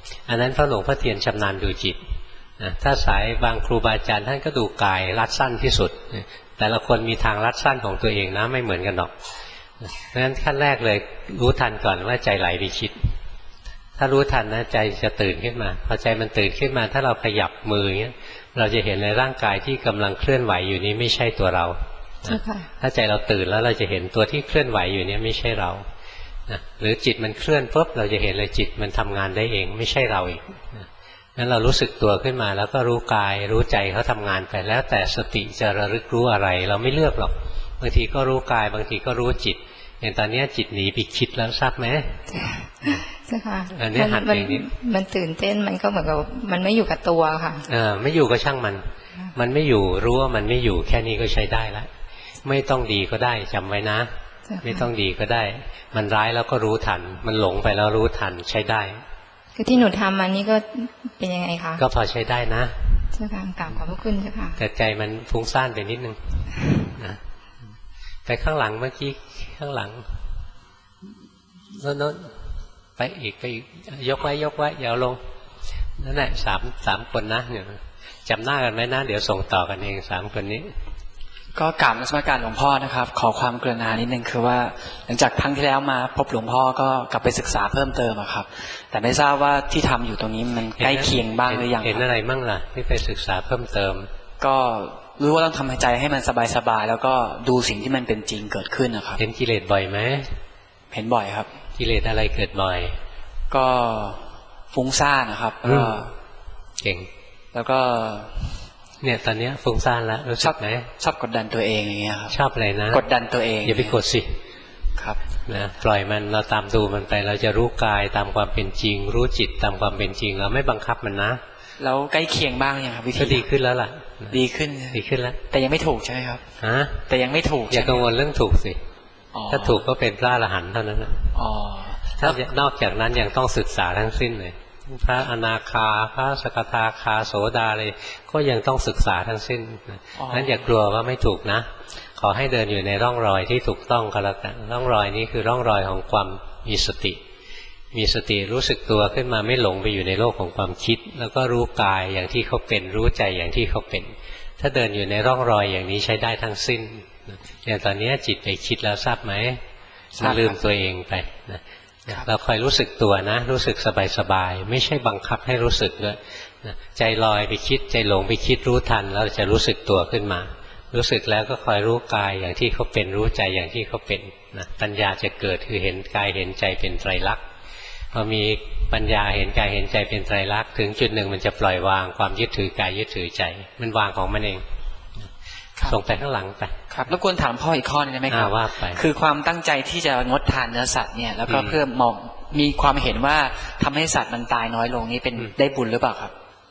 อันนั้นพระหลวงพ่อเทียนชำนาญดูจิตถ้าสายบางครูบาอาจารย์ท่านก็ดูกายรัดสั้นที่สุดแต่ละคนมีทางรัดสั้นของตัวเองนะไม่เหมือนกันหรอกเพราะฉะนั้นขั้นแรกเลยรู้ทันก่อนว่าใจไหลไปคิดถ้ารู้ทันนะใจจะตื่นขึ้นมาพอใจมันตื่นขึ้นมาถ้าเราขยับมืออย่างเงี้ยเราจะเห็นในร่างกายที่กำลังเคลื่อนไหวอยู่นี้ไม่ใช่ตัวเราถ้าใจเราตื่นแล้วเราจะเห็นตัวที่เคลื่อนไหวอยู่นี้ไม่ใช่เราหรือจิตมันเคลื่อนปุ๊บเราจะเห็นเลยจิตมันทำงานได้เองไม่ใช่เราอีกนั้นเรารู้สึกตัวขึ้นมาแล้วก็รู้กายรู้ใจเขาทำงานไปแล้วแต่สติจะระลึกรู้อะไรเราไม่เลือกหรอกบางทีก็รู้กายบางทีก็รู้จิตอย่างตอนนี้จิตหนีไปคิดแล้วทราบไหมใช่ค่ะอันนี้หัดเองนิดมันตื่นเต้นมันก็เหมือนกับมันไม่อยู่กับตัวค่ะไม่อยู่ก็ช่างมันไม่อยู่รู้ว่ามันไม่อยู่แค่นี้ก็ใช้ได้แล้วไม่ต้องดีก็ได้จำไว้นะไม่ต้องดีก็ได้มันร้ายแล้วก็รู้ทันมันหลงไปแล้วรู้ทันใช้ได้คือที่หนูทำมันนี่ก็เป็นยังไงคะก็พอใช้ได้นะเจ้าค่ะกราบขอบพระคุณเจ้าค่ะแต่ใจมันฟุ้งซ่านไปนิดนึงนะไปข้างหลังเมื่อกี้ข้างหลังโน้นไปอีกยกไว้อย่าลงนั่นแหละสามคนนะเนี่ยจำหน้ากันไหมนะเดี๋ยวส่งต่อกันเอง3 คนนี้ก็กราบนมัสการหลวงพ่อนะครับขอความกรุณานิดนึงคือว่าหลังจากครั้งที่แล้วมาพบหลวงพ่อก็กลับไปศึกษาเพิ่มเติมครับแต่ไม่ทราบว่าที่ทำอยู่ตรงนี้มันใกล้เคียงบ้างหรือยังเห็นอะไรมั่งล่ะที่ไปศึกษาเพิ่มเติมก็รู้ว่าต้องทำใจให้มันสบายๆแล้วก็ดูสิ่งที่มันเป็นจริงเกิดขึ้นนะครับเห็นกิเลสบ่อยไหมเห็นบ่อยครับกิเลสอะไรเกิดบ่อยก็ฟุ้งซ่านนะครับก็เก่งแล้วก็เนี่ยตอนนี้ฟุ้งซ่านแล้วรู้สึกไหมชอบกดดันตัวเองอย่างเงี้ยครับชอบอะไรนะกดดันตัวเองอย่าไปกดสิครับนะปล่อยมันเราตามดูมันไปเราจะรู้กายตามความเป็นจริงรู้จิตตามความเป็นจริงเราไม่บังคับมันนะแล้วใกล้เคียงบ้างยังครับวิธีก็ดีขึ้นแล้วล่ะดีขึ้นแล้วแต่ยังไม่ถูกใช่ไหมครับแต่ยังไม่ถูกอย่ากังวลเรื่องถูกสิถ้าถูกก็เป็นพระอรหันต์เท่านั้นนะถ้านอกจากนั้นยังต้องศึกษาทั้งสิ้นเลยพระอนาคาพระสกทาคาโสดาเลยก็ยังต้องศึกษาทั้งสิ้นนั้นอย่ากลัวว่าไม่ถูกนะขอให้เดินอยู่ในร่องรอยที่ถูกต้องก็แล้วกันร่องรอยนี้คือร่องรอยของความมีสติมีสติรู้สึกตัวขึ้นมาไม่หลงไปอยู่ในโลกของความคิดแล้วก็รู้กายอย่างที่เขาเป็นรู้ใจอย่างที่เขาเป็นถ้าเดินอยู่ในร่องรอยอย่างนี้ใช้ได้ทั้งสิ้นอย่างตอนนี้จิตไปคิดแล้วทราบไหมมันลืมตัวเองไปนะเราคอยรู้สึกตัวนะรู้สึกสบายๆไม่ใช่บังคับให้รู้สึกด้วยใจลอยไปคิดใจหลงไปคิดรู้ทันแล้วจะรู้สึกตัวขึ้นมารู้สึกแล้วก็คอยรู้กายอย่างที่เขาเป็นรู้ใจอย่างที่เขาเป็นนะปัญญาจะเกิดคือเห็นกายเห็นใจเป็นไตรลักษณ์พอมีปัญญาเห็นกายเห็นใจเป็นไตรลักษณ์ถึงจุดหนึ่งมันจะปล่อยวางความยึดถือกายยึดถือใจมันวางของมันเองส่งไปข้างหลังไปครับแล้วควรถามพ่ออีกข้อนึงได้ไหมครับว่าไปคือความตั้งใจที่จะงดทานเนื้อสัตว์เนี่ยแล้วก็เพื่อมองมีความเห็นว่าทำให้สัตว์มันตายน้อยลงนี้เป็นได้บุญหรือเปล่าครับ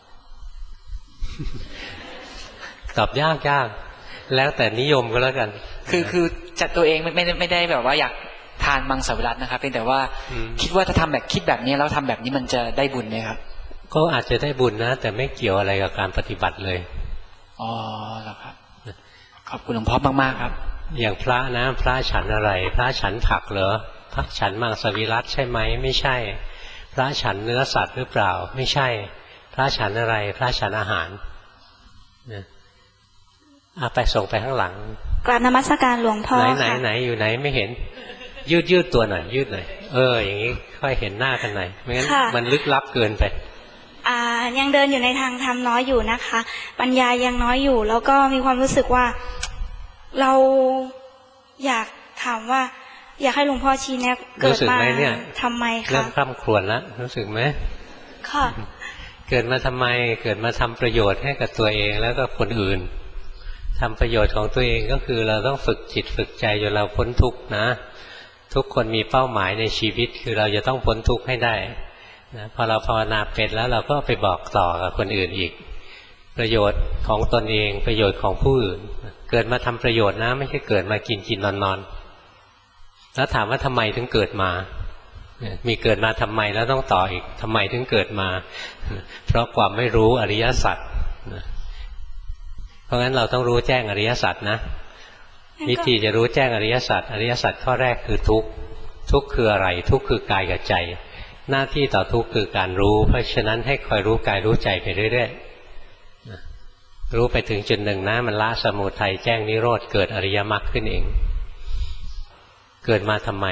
ตอบยากแล้วแต่นิยมก็แล้วกันคือจัดตัวเองไม่ได้แบบว่าอยากทานมังสวิรัตินะครับเป็นแต่ว่าคิดว่าถ้าทำแบบคิดแบบนี้แล้วทำแบบนี้มันจะได้บุญไหมครับก็อาจจะได้บุญนะแต่ไม่เกี่ยวอะไรกับการปฏิบัติเลยอ๋อแล้วครับขอบคุณหลวงพ่อมากๆครับอย่างพระนะพระฉันอะไรพระฉันผักเหรอพระฉันมังสวิรัติใช่ไหมไม่ใช่พระฉันเนื้อสัตว์หรือเปล่าไม่ใช่พระฉันอะไรพระฉันอาหารนะไปส่งไปข้างหลังกราบนมัสการหลวงพ่อไหนอยู่ไหนไม่เห็นยืดตัวหน่อยยืดหน่อยอย่างนี้ค่อยเห็นหน้ากันหน่อยไม่งั้นมันลึกลับเกินไปยังเดินอยู่ในทางธรรมน้อยอยู่นะคะปัญญายังน้อยอยู่แล้วก็มีความรู้สึกว่าเราอยากถามว่าอยากให้หลวงพ่อชี้แนะเกิดมาทำไมคะเริ่มคร่ำครวญแล้วรู้สึกไหมค่ะเกิดมาทำไมเกิดมาทำประโยชน์ให้กับตัวเองแล้วก็คนอื่นทำประโยชน์ของตัวเองก็คือเราต้องฝึกจิตฝึกใจจนเราพ้นทุกข์นะทุกคนมีเป้าหมายในชีวิตคือเราจะต้องพ้นทุกข์ให้ได้นะพอเราภาวนาเป็นแล้วเราก็ไปบอกต่อกับคนอื่นอีกประโยชน์ของตนเองประโยชน์ของผู้อื่นเกิดมาทำประโยชน์นะไม่ใช่เกิดมากินนอนแล้วถามว่าทำไมถึงเกิดมามีเกิดมาทำไมแล้วต้องต่ออีกทำไมถึงเกิดมาเพราะความไม่รู้อริยสัจเพราะงั้นเราต้องรู้แจ้งอริยสัจนะวิธีจะรู้แจ้งอริยสัจข้อแรกคือทุกข์คืออะไรทุกข์คือกายกับใจหน้าที่ต่อทุกข์คือการรู้เพราะฉะนั้นให้คอยรู้กายรู้ใจไปเรื่อยๆรู้ไปถึงจุดหนึ่งนะมันละสมุทัยแจ้งนิโรธเกิดอริยมรรคขึ้นเองเกิดมาทำไม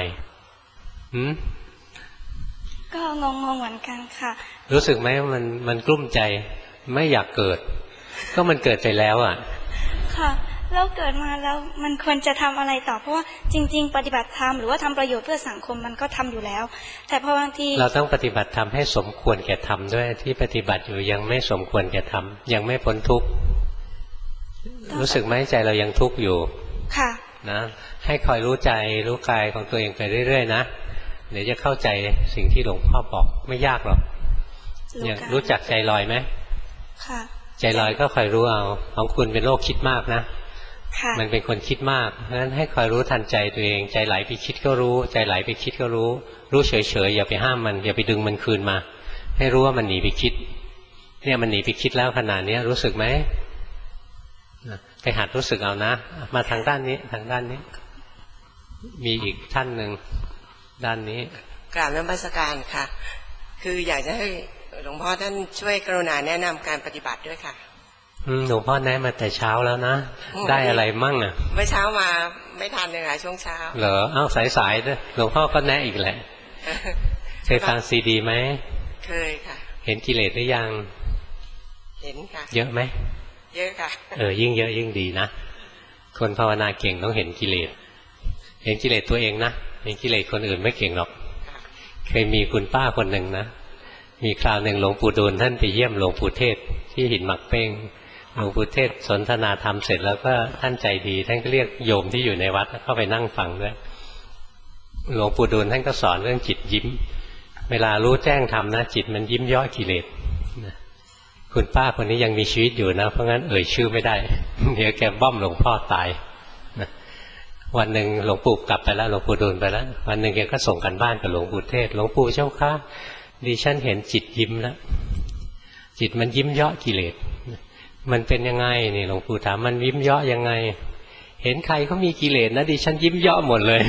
ก็งงเหมือนกันค่ะรู้สึกไหมมันกลุ้มใจไม่อยากเกิดก็มันเกิดไปแล้วอ่ะค่ะแล้วเกิดมาแล้วมันควรจะทำอะไรต่อเพราะว่าจริงๆปฏิบัติธรรมหรือว่าทำประโยชน์เพื่อสังคมมันก็ทำอยู่แล้วแต่พอบางทีเราต้องปฏิบัติธรรมให้สมควรแก่ธรรมด้วยที่ปฏิบัติอยู่ยังไม่สมควรแก่ธรรมยังไม่พ้นทุกข์รู้สึกไหมใจเรายังทุกข์อยู่ค่ะนะให้คอยรู้ใจรู้กายของตัวเองไปเรื่อยๆนะเดี๋ยวจะเข้าใจสิ่งที่หลวงพ่อบอกไม่ยากหรอกอย่างรู้จักใจลอยไหมค่ะใจลอยก็คอยรู้เอาของคุณเป็นโรคคิดมากนะมันเป็นคนคิดมากเพราะฉะนั้นให้คอยรู้ทันใจตัวเองใจไหลไปคิดก็รู้ใจไหลไปคิดก็รู้รู้เฉยๆอย่าไปห้ามมันอย่าไปดึงมันคืนมาให้รู้ว่ามันหนีไปคิดเนี่ยมันหนีไปคิดแล้วขนาดนี้รู้สึกไหมไปหัดรู้สึกเอานะมาทางด้านนี้ทางด้านนี้มีอีกท่านหนึ่งด้านนี้กราบนมัสการค่ะคืออยากจะให้หลวงพ่อท่านช่วยกรุณาแนะนำการปฏิบัติด้วยค่ะหลวงพ่อแนะมาแต่เช้าแล้วนะได้อะไรมั่งอ่ะเมื่อเช้ามาไม่ทันเลยค่ะช่วงเช้าเหรอเอ้าสายๆด้วยหลวงพ่อก็แนะอีกแหละเคยฟังซีดีไหมเคยค่ะเห็นกิเลสหรือยังเห็นค่ะเยอะไหมเยอะค่ะยิ่งเยอะยิ่งดีนะคนภาวนาเก่งต้องเห็นกิเลสเห็นกิเลสตัวเองนะเห็นกิเลสคนอื่นไม่เก่งหรอกเคยมีคุณป้าคนหนึ่งนะมีคราวหนึ่งหลวงปู่ดูลท่านไปเยี่ยมหลวงปู่เทศที่หินหมักเป้งหลวงปู่เทศสนทนาธรรมเสร็จแล้วก็ท่านใจดีท่านก็เรียกโยมที่อยู่ในวัดเข้าไปนั่งฟังด้วยหลวงปู่ดูลท่านก็สอนเรื่องจิตยิ้มเวลารู้แจ้งธรรมนะจิตมันยิ้มย่อกิเลสคุณป้าคนนี้ยังมีชีวิตอยู่นะเพราะงั้นชื่อไม่ได้เดี๋ยวแกบ้อมหลวงพ่อตายวันหนึ่งหลวงปู่กลับไปแล้วหลวงปู่ดูลไปแล้ววันหนึ่งแกก็ส่งกันบ้านกับหลวงปู่เทศหลวงปู่เจ้าค่ะดิฉันเห็นจิตยิ้มแล้วจิตมันยิ้มเยาะกิเลสมันเป็นยังไงนี่หลวงปู่ถามมันยิ้มเยาะยังไงเห็นใครเขามีกิเลสนะดิฉันยิ้มเยาะหมดเลย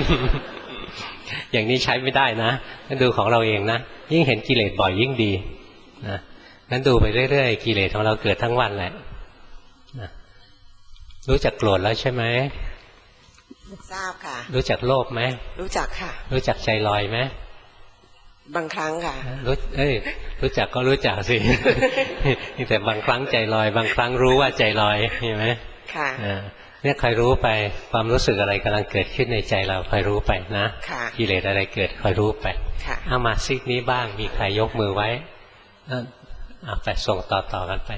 อย่างนี้ใช้ไม่ได้นะดูของเราเองนะยิ่งเห็นกิเลสบ่อยยิ่งดีนะงั้นดูไปเรื่อยๆกิเลสของเราเกิดทั้งวันแหละนะรู้จักโกรธแล้วใช่ไหมทราบค่ะรู้จักโลภไหมรู้จักค่ะรู้จักใจลอยไหมบางครั้งค่ะรู้จักก็รู้จักสิ แต่บางครั้งใจลอยบางครั้งรู้ว่าใจลอยเห็นไหมค่ะเนี่ยคอยรู้ไปความรู้สึกอะไรกำลังเกิดขึ้นในใจเราคอยรู้ไปนะกิเลสอะไรเกิดคอยรู้ไปเอามาซีกนี้บ้างมีใครยกมือไว้ไปส่งต่อกันไป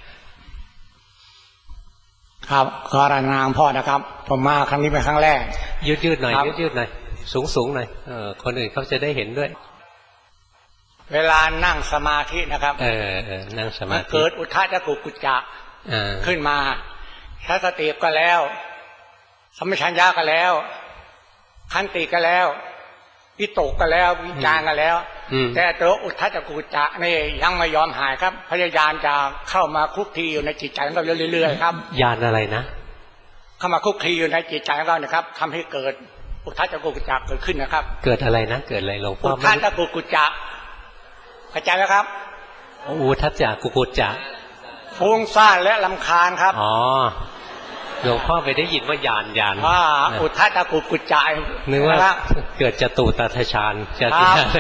นะครับขอรายงานพ่อนะครับผมมาครั้งนี้เป็นครั้งแรกยืดหน่อยยืดหน่อยสูงหน่อยคนอื่นเขาจะได้เห็นด้วยเวลานั่งสมาธินะครับนั่งสมาธิเกิดอุทธัจกุจจะขึ้นมาใช้สติก็แล้วสัมปชัญญะก็แล้วขันติก็แล้ววิตกก็แล้ววิจารก็แล้วแต่ตัวอุทธัจกุจจะนี่ยังไม่ยอมหายครับพยายามจะเข้ามาคุกคีอยู่ในจิตใจของเราเรื่อยๆครับญาณอะไรนะเข้ามาคุกคีอยู่ในจิตใจของเรานะครับทำให้เกิดอุทธัจกุจจะเกิดขึ้นนะครับเกิดอะไรนะเกิดอะไรหลวงพ่ออุทธัจกุจจะเข้าใจไหมครับอุทธัจกุจจะฟุ้งซ่านและรำคาญครับอ๋อหลวงพ่อไปได้ยินว่าญาณอุทธัจกุจจะนึกว่าเกิดจตุตถฌานจะติอะไร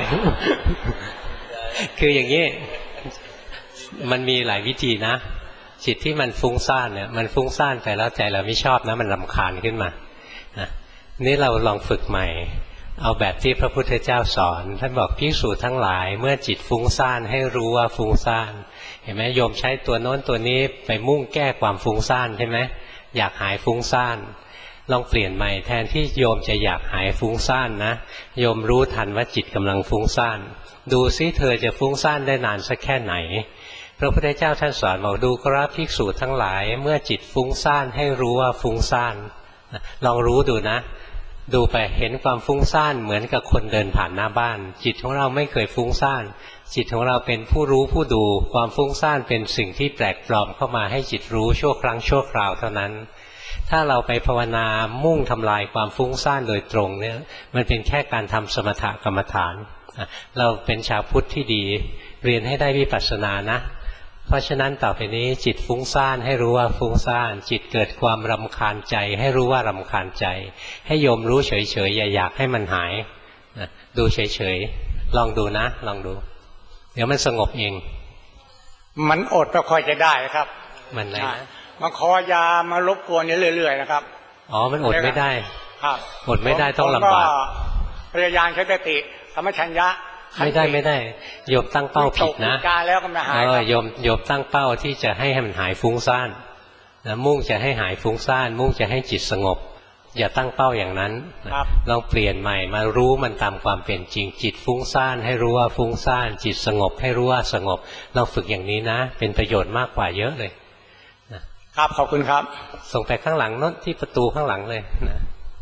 คืออย่างนี้มันมีหลายวิธีนะจิตที่มันฟุ้งซ่านเนี่ยมันฟุ้งซ่านไปแล้วใจเราไม่ชอบนะมันรำคาญขึ้นมานี่เราลองฝึกใหม่เอาแบบที่พระพุทธเจ้าสอนท่านบอกภิกษุทั้งหลายเมื่อจิตฟุ้งซ่านให้รู้ว่าฟุ้งซ่านเห็นไหมโยมใช้ตัวโน้นตัวนี้ไปมุ่งแก้ความฟุ้งซ่านใช่ไหมอยากหายฟุ้งซ่านลองเปลี่ยนใหม่แทนที่โยมจะอยากหายฟุ้งซ่านนะโยมรู้ทันว่าจิตกำลังฟุ้งซ่านดูซิเธอจะฟุ้งซ่านได้นานสักแค่ไหนพระพุทธเจ้าท่านสอนบอกดูกราภิกษุทั้งหลายเมื่อจิตฟุ้งซ่านให้รู้ว่าฟุ้งซ่านลองรู้ดูนะดูไปเห็นความฟุ้งซ่านเหมือนกับคนเดินผ่านหน้าบ้านจิตของเราไม่เคยฟุ้งซ่านจิตของเราเป็นผู้รู้ผู้ดูความฟุ้งซ่านเป็นสิ่งที่แปลกปลอมเข้ามาให้จิตรู้ชั่วครั้งชั่วคราวเท่านั้นถ้าเราไปภาวนามุ่งทำลายความฟุ้งซ่านโดยตรงเนี่ยมันเป็นแค่การทำสมถกรรมฐานเราเป็นชาวพุทธที่ดีเรียนให้ได้วิปัสสนานะเพราะฉะนั้นต่อไปนี้จิตฟุ้งซ่านให้รู้ว่าฟุ้งซ่านจิตเกิดความรำคาญใจให้รู้ว่ารำคาญใจให้โยมรู้เฉยๆอย่าอยากให้มันหายดูเฉยๆลองดูนะลองดูเดี๋ยวมันสงบเองมันอดไม่ค่อยจะได้ครับมันอะไรนะมาขอยามารบกวนเรื่อยๆนะครับอ๋อมันอดไม่ได้ครับอดไม่ได้ต้องลำบากพยายามใช้สติสัมปชัญญะไม่ได้โยมตั้งเป้าผิดนะแล้วก็ไม่หายโยมตั้งเป้าที่จะให้มันหายฟุ้งซ่านนะมุ่งจะให้หายฟุ้งซ่านมุ่งจะให้จิตสงบอย่าตั้งเป้าอย่างนั้นลองเปลี่ยนใหม่มารู้มันตามความเป็นจริงจิตฟุ้งซ่านให้รู้ว่าฟุ้งซ่านจิตสงบให้รู้ว่าสงบลองฝึกอย่างนี้นะเป็นประโยชน์มากกว่าเยอะเลยครับขอบคุณครับส่งไปข้างหลังโน้นที่ประตูข้างหลังเลยนะ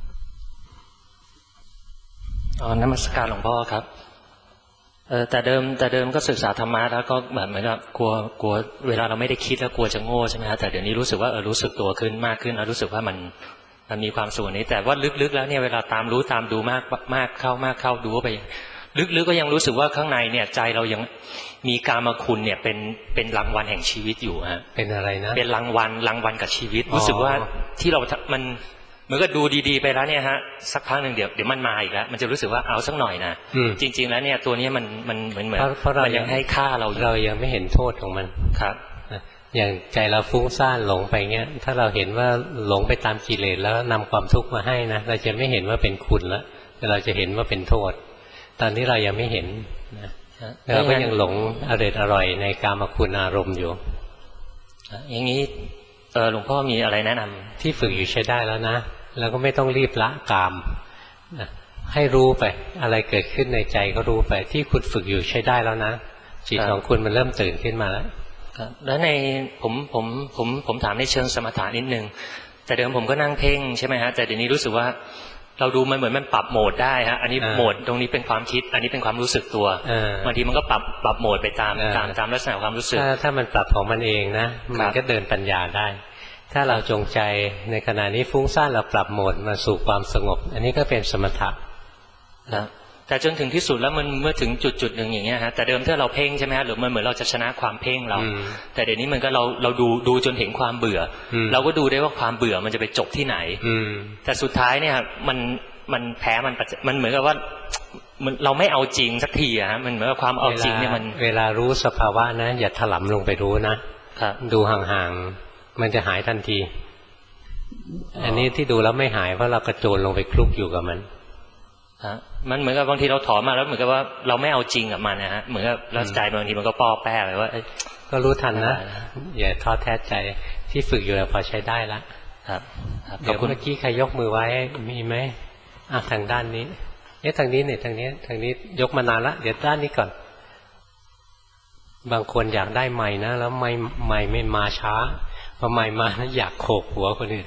นมัสการหลวงพ่อครับแต่เดิมก็ศึกษาธรรมะแล้วก็แบบเหมือนกับกลัวเวลาเราไม่ได้คิดแล้วกลัวจะโง่ใช่ไหมครับแต่เดี๋ยวนี้รู้สึกว่ารู้สึกตัวขึ้นมากขึ้นแล้วรู้สึกว่ามันมีความสุขนี้แต่ว่าลึกๆแล้วเนี่ยเวลาตามรู้ตามดูมากเข้าดูไปลึกๆก็ยังรู้สึกว่าข้างในเนี่ยใจเรายังมีกามคุณเนี่ยเป็นรางวัลแห่งชีวิตอยู่ฮะเป็นอะไรนะเป็นรางวัลกับชีวิตรู้สึกว่าที่เรามันเหมือนก็ดูดีๆไปแล้วเนี่ยฮะสักพักหนึ่งเดี๋ยวมันมาอีกแล้วมันจะรู้สึกว่าเอาสักหน่อยนะจริงๆแล้วเนี่ยตัวนี้มันเหมือนมันยังให้ค่าเรายังไม่เห็นโทษของมันครับอย่างใจเราฟุ้งซ่านหลงไปเงี้ยถ้าเราเห็นว่าหลงไปตามกิเลสแล้วนำความทุกข์มาให้นะเราจะไม่เห็นว่าเป็นคุณแล้วแต่เราจะเห็นว่าเป็นโทษตอนนี้เรายังไม่เห็นนะเราก็ยังหลงอร่อยในกามคุณอารมณ์อยู่อย่างนี้หลวงพ่อมีอะไรแนะนำที่ฝึกอยู่ใช้ได้แล้วนะแล้วก็ไม่ต้องรีบละกามให้รู้ไปอะไรเกิดขึ้นในใจก็รู้ไปที่คุณฝึกอยู่ใช้ได้แล้วนะจิตของคุณมันเริ่มตื่นขึ้นมาแล้วแล้วในผมถามในเชิงสมถะนิดนึงแต่เดิมผมก็นั่งเพ่งใช่ไหมฮะแต่เดี๋ยวนี้รู้สึกว่าเราดูมันเหมือนมันปรับโหมดได้ฮะอันนี้โหมดตรงนี้เป็นความคิดอันนี้เป็นความรู้สึกตัวบางทีมันก็ปรับโหมดไปตามลักษณะความรู้สึกถ้ามันปรับของมันเองนะมันก็เดินปัญญาได้ถ้าเราจงใจในขณะนี้ฟุ้งซ่านเราปรับโหมดมาสู่ความสงบอันนี้ก็เป็นสมถะนะแต่จนถึงที่สุดแล้วมันเมื่อถึงจุดหนึ่งอย่างเงี้ยฮะแต่เดิมถ้าเราเพ่งใช่ไหมฮะหรือมันเหมือนเราจะชนะความเพ่งเราแต่เดี๋ยวนี้มันก็เราดูจนเห็นความเบื่อเราก็ดูได้ว่าความเบื่อมันจะไปจบที่ไหนแต่สุดท้ายเนี่ยมันแพ้มันเหมือนกับว่าเราไม่เอาจริงสักทีอะฮะมันเหมือนกับความเอาจริงเนี่ยมันเวลารู้สภาวะนะอย่าถลำลงไปรู้นะดูห่างๆมันจะหายทันทีอันนี้ที่ดูแล้วไม่หายเพราะเรากระโจนลงไปคลุกอยู่กับมันมันเหมือนกับบางทีเราถอนมาแล้วเหมือนกับว่าเราไม่เอาจริงกับมันนะฮะเหมือนกับเราใจบางทีมันก็ป้อแป้ไปว่าก็รู้ทันนะอย่าท้อแท้ใจที่ฝึกอยู่พอใช้ได้ละครับเดี๋ยวเมื่อกี้ใครยกมือไว้มีไหมทางด้านนี้ทางนี้เนี่ยทางนี้ยกมานานละเดี๋ยวด้านนี้ก่อนบางคนอยากได้ไม้นะแล้วไม้ไม่มาช้าพอไม้มาแล้วอยากโขกหัวคนอื่น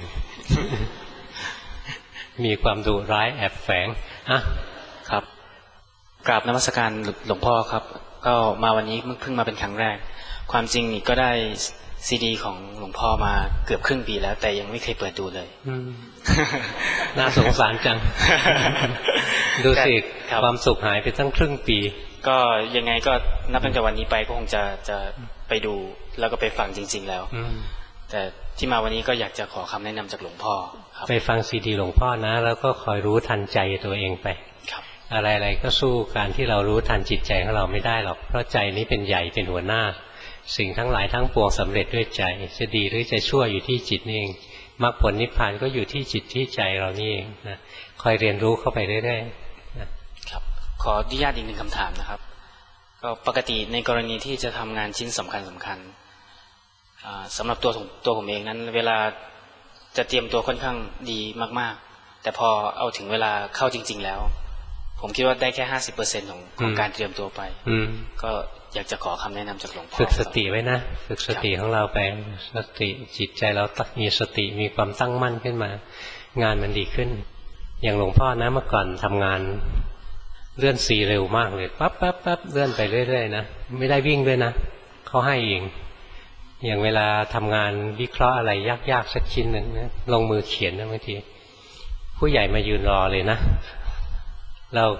มีความดุร้ายแอบแฝงครับกราบนมัสการหลวงพ่อครับก็มาวันนี้เพิ่งมาเป็นครั้งแรกความจริงนี่ก็ได้ซีดีของหลวงพ่อมาเกือบครึ่งปีแล้วแต่ยังไม่เคยเปิดดูเลยน่าสงสารจัง ดูสิความสุขหายไปตั้งครึ่งปีก็ยังไงก็นับตั้งแต่วันนี้ไปก็คงจะไปดูแล้วก็ไปฟังจริงๆแล้วแต่ที่มาวันนี้ก็อยากจะขอคำแนะนำจากหลวงพ่อไปฟังซีดีหลวงพ่อนะแล้วก็คอยรู้ทันใจตัวเองไปอะไรๆก็สู้การที่เรารู้ทันจิตใจของเราไม่ได้หรอกเพราะใจนี้เป็นใหญ่เป็นหัวหน้าสิ่งทั้งหลายทั้งปวงสำเร็จด้วยใจจะดีหรือจะชั่วอยู่ที่จิตนี่เองมรรคผลนิพพานก็อยู่ที่จิตที่ใจเรานี่เองนะคอยเรียนรู้เข้าไปเรื่อยๆนะครับขออนุญาตอีกหนึ่งคำถามนะครับก็ปกติในกรณีที่จะทำงานชิ้นสำคัญสำหรับตัวผมเองนั้นเวลาจะเตรียมตัวค่อนข้างดีมากๆแต่พอเอาถึงเวลาเข้าจริงๆแล้วผมคิดว่าได้แค่ 50% ของการเตรียมตัวไปก็อยากจะขอคำแนะนำจากหลวงพ่อฝึกสติไว้นะฝึกสติของเราไปสติจิตใจเรามีสติมีความตั้งมั่นขึ้นมางานมันดีขึ้นอย่างหลวงพ่อนะเมื่อก่อนทำงานเลื่อนซีเร็วมากเลยปั๊บเลื่อนไปเรื่อยๆนะไม่ได้วิ่งด้วยนะเขาให้เองอย่างเวลาทำงานวิเคราะห์อะไรยากๆสักชิ้นหนึ่งนะลงมือเขียนนะบางทีผู้ใหญ่มายืนรอเลยนะเรา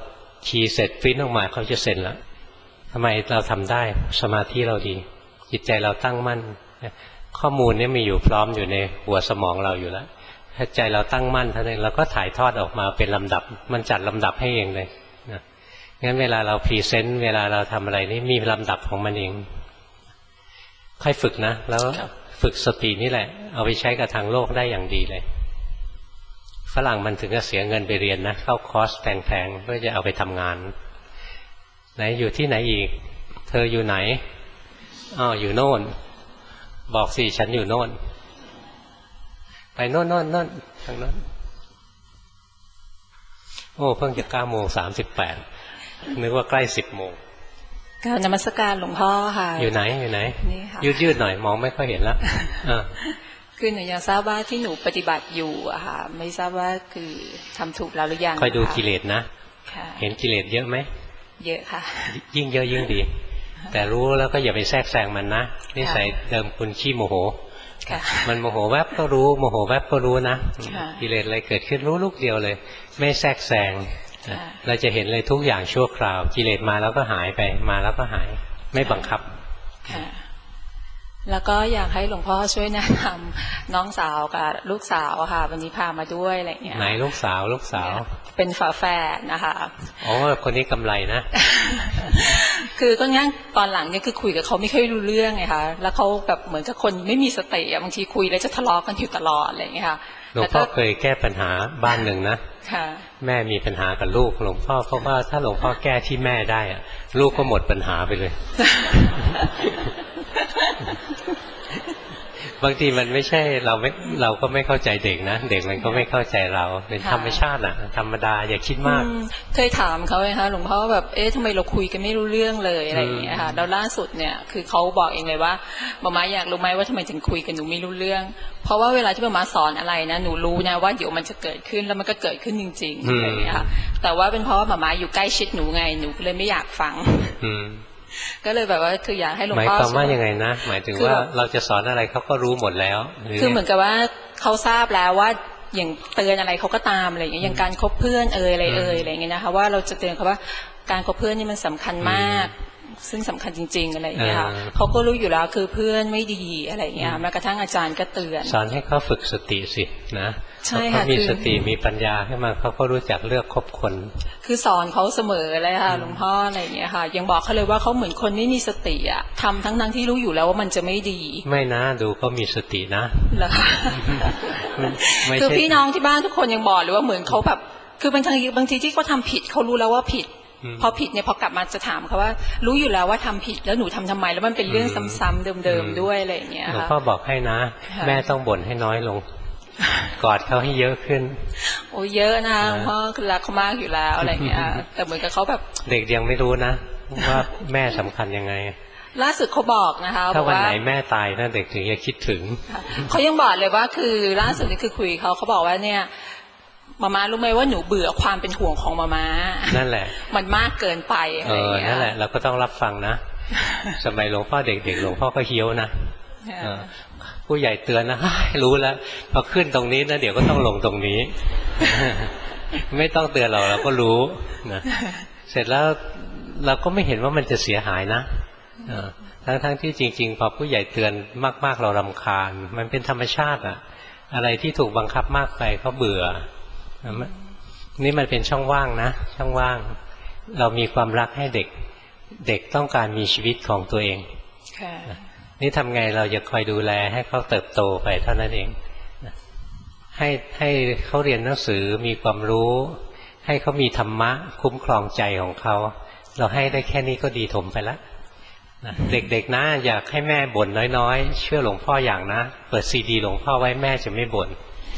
คีย์เสร็จปริ้นออกมาเขาจะเซ็นแล้วทำไมเราทำได้สมาธิเราดีจิตใจเราตั้งมั่นข้อมูลนี้มีอยู่พร้อมอยู่ในหัวสมองเราอยู่แล้วถ้าใจเราตั้งมั่นเท่านั้นเราก็ถ่ายทอดออกมาเป็นลำดับมันจัดลำดับให้เองเลยนะงั้นเวลาเราพรีเซนต์เวลาเราทำอะไรนี่มีลำดับของมันเองค่อยฝึกนะแล้วฝึกสตินี่แหละเอาไปใช้กับทางโลกได้อย่างดีเลยฝรั่งมันถึงจะเสียเงินไปเรียนนะเข้าคอร์สแพงๆเพื่อจะเอาไปทำงานไหนอยู่ที่ไหนอีกเธออยู่ไหนอยู่โน่นบอกสิฉันอยู่โน่นไปโน่นทางโน้นโอ้เพิ่งจะ9:38นึกว่าใกล้10 โมงกราบนมัสการหลวงพ่อค่ะอยู่ไหนนี่ค่ะยืดหน่อยมองไม่ค่อยเห็นแล้วคือหนูอยากทราบว่าที่หนูปฏิบัติอยู่อะค่ะไม่ทราบว่าคือทำถูกแล้วหรือยังคอยดูกิเลสนะเห็นกิเลสเยอะไหมเยอะค่ะยิ่งเยอะยิ่งดีแต่รู้แล้วก็อย่าไปแทรกแซงมันนะนิสัยเดิมคุณขี้โมโหมันโมโหแวบก็รู้โมโหแวบก็รู้นะกิเลสอะไรเกิดขึ้นรู้ลูกเดียวเลยไม่แทรกแซงเราจะเห็นเลยทุกอย่างชั่วคราวกิเลสมาแล้วก็หายไปมาแล้วก็หายไม่บังคับแล้วก็อยากให้หลวงพ่อช่วยแนะนำน้องสาวกับลูกสาวค่ะวันนี้พามาด้วยอะไรเงี้ยไหนลูกสาวเป็นฝาแฝดนะคะอ๋อคนนี้กำไรนะคือก็งั้นตอนหลังเนี่ยคือคุยกับเขาไม่ค่อยรู้เรื่องไงคะแล้วเขาแบบเหมือนกับคนไม่มีสติบางทีคุยแล้วจะทะเลาะกันอยู่ตลอดอะไรเงี้ยค่ะหลวงพ่อเคยแก้ปัญหาบ้านหนึ่งนะแม่มีปัญหากับลูกหลวงพ่อเพราะว่าถ้าหลวงพ่อแก้ที่แม่ได้ลูกก็หมดปัญหาไปเลย บางทีมันไม่ใช่เราก็ไม่เข้าใจเด็กนะเด็กมันก็ไม่เข้าใจเราเป็นธรรมชาติอะธรรมดาอย่าคิดมากเคยถามเขาไหมคะหลวงพ่อแบบทำไมเราคุยกันไม่รู้เรื่องเลยอะไรอย่างเงี้ยค่ะแล้วล่าสุดเนี่ยคือเขาบอกเองเลยว่ามาอยากรู้ไหมว่าทำไมถึงคุยกันหนูไม่รู้เรื่องเพราะว่าเวลาที่มาสอนอะไรนะหนูรู้นะว่าเดี๋ยวมันจะเกิดขึ้นแล้วมันก็เกิดขึ้นจริงๆอะไรอย่างเงี้ยค่ะแต่ว่าเป็นเพราะว่ามาอยู่ใกล้ชิดหนูไงหนูเลยไม่อยากฟังก็เลยแบบว่าคืออยากให้หลวงพ่อหมายความว่ายังไงนะหมายถึงว่าเราจะสอนอะไรเขาก็รู้หมดแล้วคือเหมือนกับว่าเขาทราบแล้วว่าอย่างเตือนอะไรเขาก็ตามอะไรอย่างเงี้ยอย่างการคบเพื่อนอะไรอะไรอย่างเงี้ยนะคะว่าเราจะเตือนเขาว่าการคบเพื่อนนี่มันสำคัญมากซึ่งสำคัญจริงๆอะไรอย่างเงี้ยค่ะเขาก็รู้อยู่แล้วคือเพื่อนไม่ดีอะไรอย่างเงี้ยแม้กระทั่งอาจารย์ก็เตือนสอนให้เขาฝึกสติสินะเขามีสติมีปัญญาขึ้นมาเขาก็รู้จักเลือกคบคนคือสอนเขาเสมอเลยค่ะหลวงพ่ออะไรอย่างเงี้ยค่ะยังบอกเขาเลยว่าเขาเหมือนคนไม่มีสติอะทำทั้งที่รู้อยู่แล้วว่ามันจะไม่ดีไม่นะดูเขามีสตินะเหรอคือพี่น้องที่บ้านทุกคนยังบอกเลยว่าเหมือนเขาแบบคือบางทีที่เขาทำผิดเขารู้แล้วว่าผิดพอผิดเนี่ยพอกลับมาจะถามเขาว่ารู้อยู่แล้วว่าทำผิดแล้วหนูทำไมแล้วมันเป็นเรื่องซ้ำๆเดิมๆด้วยอะไรอย่างเงี้ยหลวงพ่อบอกให้นะแม่ต้องบ่นให้น้อยลงกอดเขาให้เยอะขึ้นโอ้เยอะนะพ่อคือรักเขามากอยู่แล้วอะไรเงี้ยแต่เหมือนกับเขาแบบเด็กยังไม่รู้นะว่าแม่สำคัญยังไงล่าสุดเขาบอกนะคะถ้าวันไหนแม่ตายนะเด็กถึงจะคิดถึงเขายังบอกเลยว่าคือล่าสุดนี่คือคุยเขาบอกว่าเนี่ยมารู้ไหมว่าหนูเบื่อความเป็นห่วงของมานั่นแหละมันมากเกินไปอะไรอย่างเงี้ยนั่นแหละเราก็ต้องรับฟังนะสมัยหลวงพ่อเด็กๆหลวงพ่อก็เฮี้ยวนะผู้ใหญ่เตือนนะรู้แล้วพอขึ้นตรงนี้นะเดี๋ยวก็ต้องลงตรงนี้ไม่ต้องเตือนเราก็รู้นะเสร็จแล้วเราก็ไม่เห็นว่ามันจะเสียหายนะทั้งที่จริงๆพอผู้ใหญ่เตือนมากๆเรารำคาญมันเป็นธรรมชาติอะอะไรที่ถูกบังคับมากไปเขาเบื่อนี่มันเป็นช่องว่างนะช่องว่างเรามีความรักให้เด็กต้องการมีชีวิตของตัวเองนี่ทำไงเราจะคอยดูแลให้เขาเติบโตไปเท่านั้นเองให้เขาเรียนหนังสือมีความรู้ให้เขามีธรรมะคุ้มครองใจของเขาเราให้ได้แค่นี้ก็ดีถมไปแล้วเด็กๆนะอยากให้แม่บ่นน้อยๆเชื่อหลวงพ่ออย่างนะเปิดซีดีหลวงพ่อไว้แม่จะไม่บ่น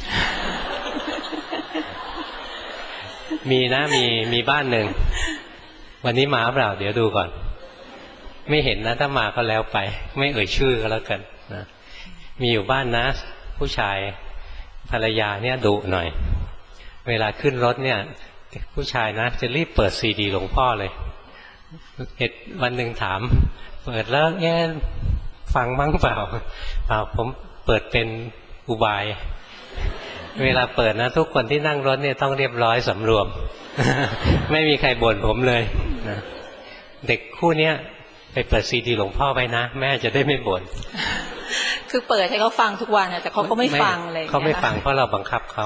มีนะมีบ้านหนึ่งวันนี้มาเปล่าเดี๋ยวดูก่อนไม่เห็นนะถ้ามาก็แล้วไปไม่เอ่ยชื่อก็แล้วกันนะมีอยู่บ้านนะผู้ชายภรรยาเนี่ยดุหน่อยเวลาขึ้นรถเนี่ยผู้ชายนะจะรีบเปิดซีดีหลวงพ่อเลยวันหนึ่งถามเปิดแล้วฟังมั้งเปล่าผมเปิดเป็นอุบายเวลาเปิดนะทุกคนที่นั่งรถเนี่ยต้องเรียบร้อยสำรวม ไม่มีใครบ่นผมเลยนะเด็กคู่เนี้ยไปเปิดซีดีหลวงพ่อไว้นะแม่จะได้ไม่บ่นคือเปิดให้เขาฟังทุกวันแต่เขาก็ไม่ฟังเลยเขาไม่ฟังเพราะเราบังคับเขา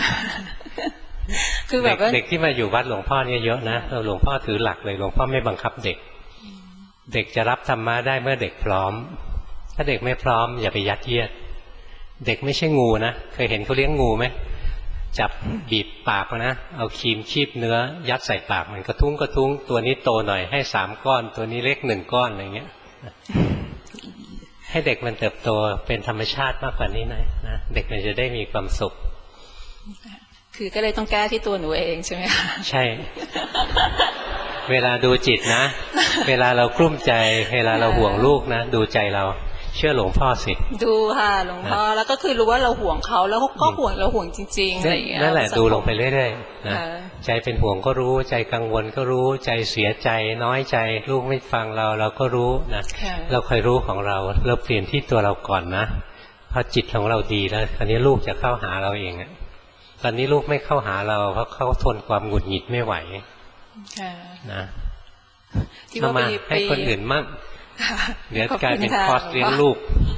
คือแบบเด็กที่มาอยู่วัดหลวงพ่อเนี่ยเยอะนะหลวงพ่อถือหลักเลยหลวงพ่อไม่บังคับเด็กเด็กจะรับธรรมะได้เมื่อเด็กพร้อมถ้าเด็กไม่พร้อมอย่าไปยัดเยียดเด็กไม่ใช่งูนะเคยเห็นเขาเลี้ยงงูไหมจับบีบปากนะเอาครีมคีบเนื้อยัดใส่ปากมันกระทุ้งกระทุ้งตัวนี้โตหน่อยให้3 ก้อนตัวนี้เล็ก1 ก้อนอะไรเงี้ยให้เด็กมันเติบโตเป็นธรรมชาติมากกว่านี้หน่อยนะเด็กมันจะได้มีความสุขคือก็เลยต้องแก้ที่ตัวหนูเองใช่ไหมคะใช่เวลาดูจิตนะเวลาเรากลุ้มใจเวลาเราห่วงลูกนะดูใจเราเชื่อหลวงพ่อสิดูค่ะหลวงพ่อแล้วก็คือรู้ว่าเราห่วงเขาแล้วก็ห่วงเราห่วงจริงๆอะไรอย่างเงี้ยนั่นแหละดูลงไปเรื่อยๆนะใจเป็นห่วงก็รู้ใจกังวลก็รู้ใจเสียใจน้อยใจลูกไม่ฟังเราก็รู้นะเราคอยรู้ของเราเปลี่ยนที่ตัวเราก่อนนะพอจิตของเราดีแล้วคราวนี้ลูกจะเข้าหาเราเองตอนนี้ลูกไม่เข้าหาเราเพราะเขาทนความหงุดหงิดไม่ไหวนะเอามาให้คนอื่นมั่งเดี๋ยวกลายเป็นคอร์สเลี้ยงลูก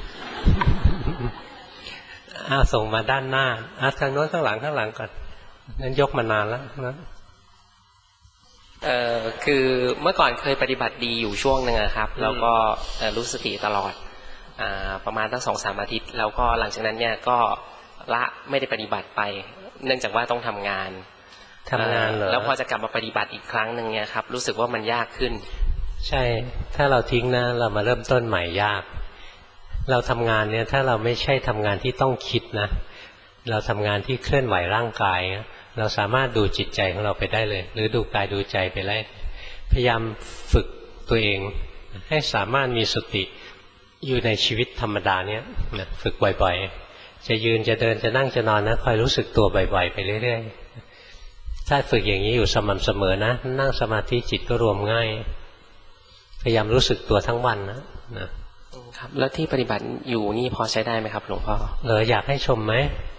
ส่งมาด้านหน้าทางโน้นข้างหลังก่อนนั้นยกมานานแล้วนะคือเมื่อก่อนเคยปฏิบัติดีอยู่ช่วงหนึ่งครับแล้วก็รู้สติตลอดประมาณตั้ง2-3 อาทิตย์แล้วก็หลังจากนั้นเนี่ยก็ละไม่ได้ปฏิบัติไปเนื่องจากว่าต้องทำงานเหรอแล้วพอจะกลับมาปฏิบัติอีกครั้งหนึ่งเนี่ยครับรู้สึกว่ามันยากขึ้นใช่ถ้าเราทิ้งนะเรามาเริ่มต้นใหม่ยากเราทำงานเนี่ยถ้าเราไม่ใช่ทำงานที่ต้องคิดนะเราทำงานที่เคลื่อนไหวร่างกายเราสามารถดูจิตใจของเราไปได้เลยหรือดูกายดูใจไปได้พยายามฝึกตัวเองให้สามารถมีสติอยู่ในชีวิตธรรมดาเนี่ยนะฝึกบ่อยๆจะยืนจะเดินจะนั่งจะนอนนะคอยรู้สึกตัวบ่อยๆไปเรื่อยๆถ้าฝึกอย่างนี้อยู่สม่ำเสมอนะนั่งสมาธิจิตก็รวมง่ายพยายามรู้สึกตัวทั้งวันนะครับแล้วที่ปฏิบัติอยู่นี่พอใช้ได้ไหมครับหลวงพ่ออยากให้ชมไหม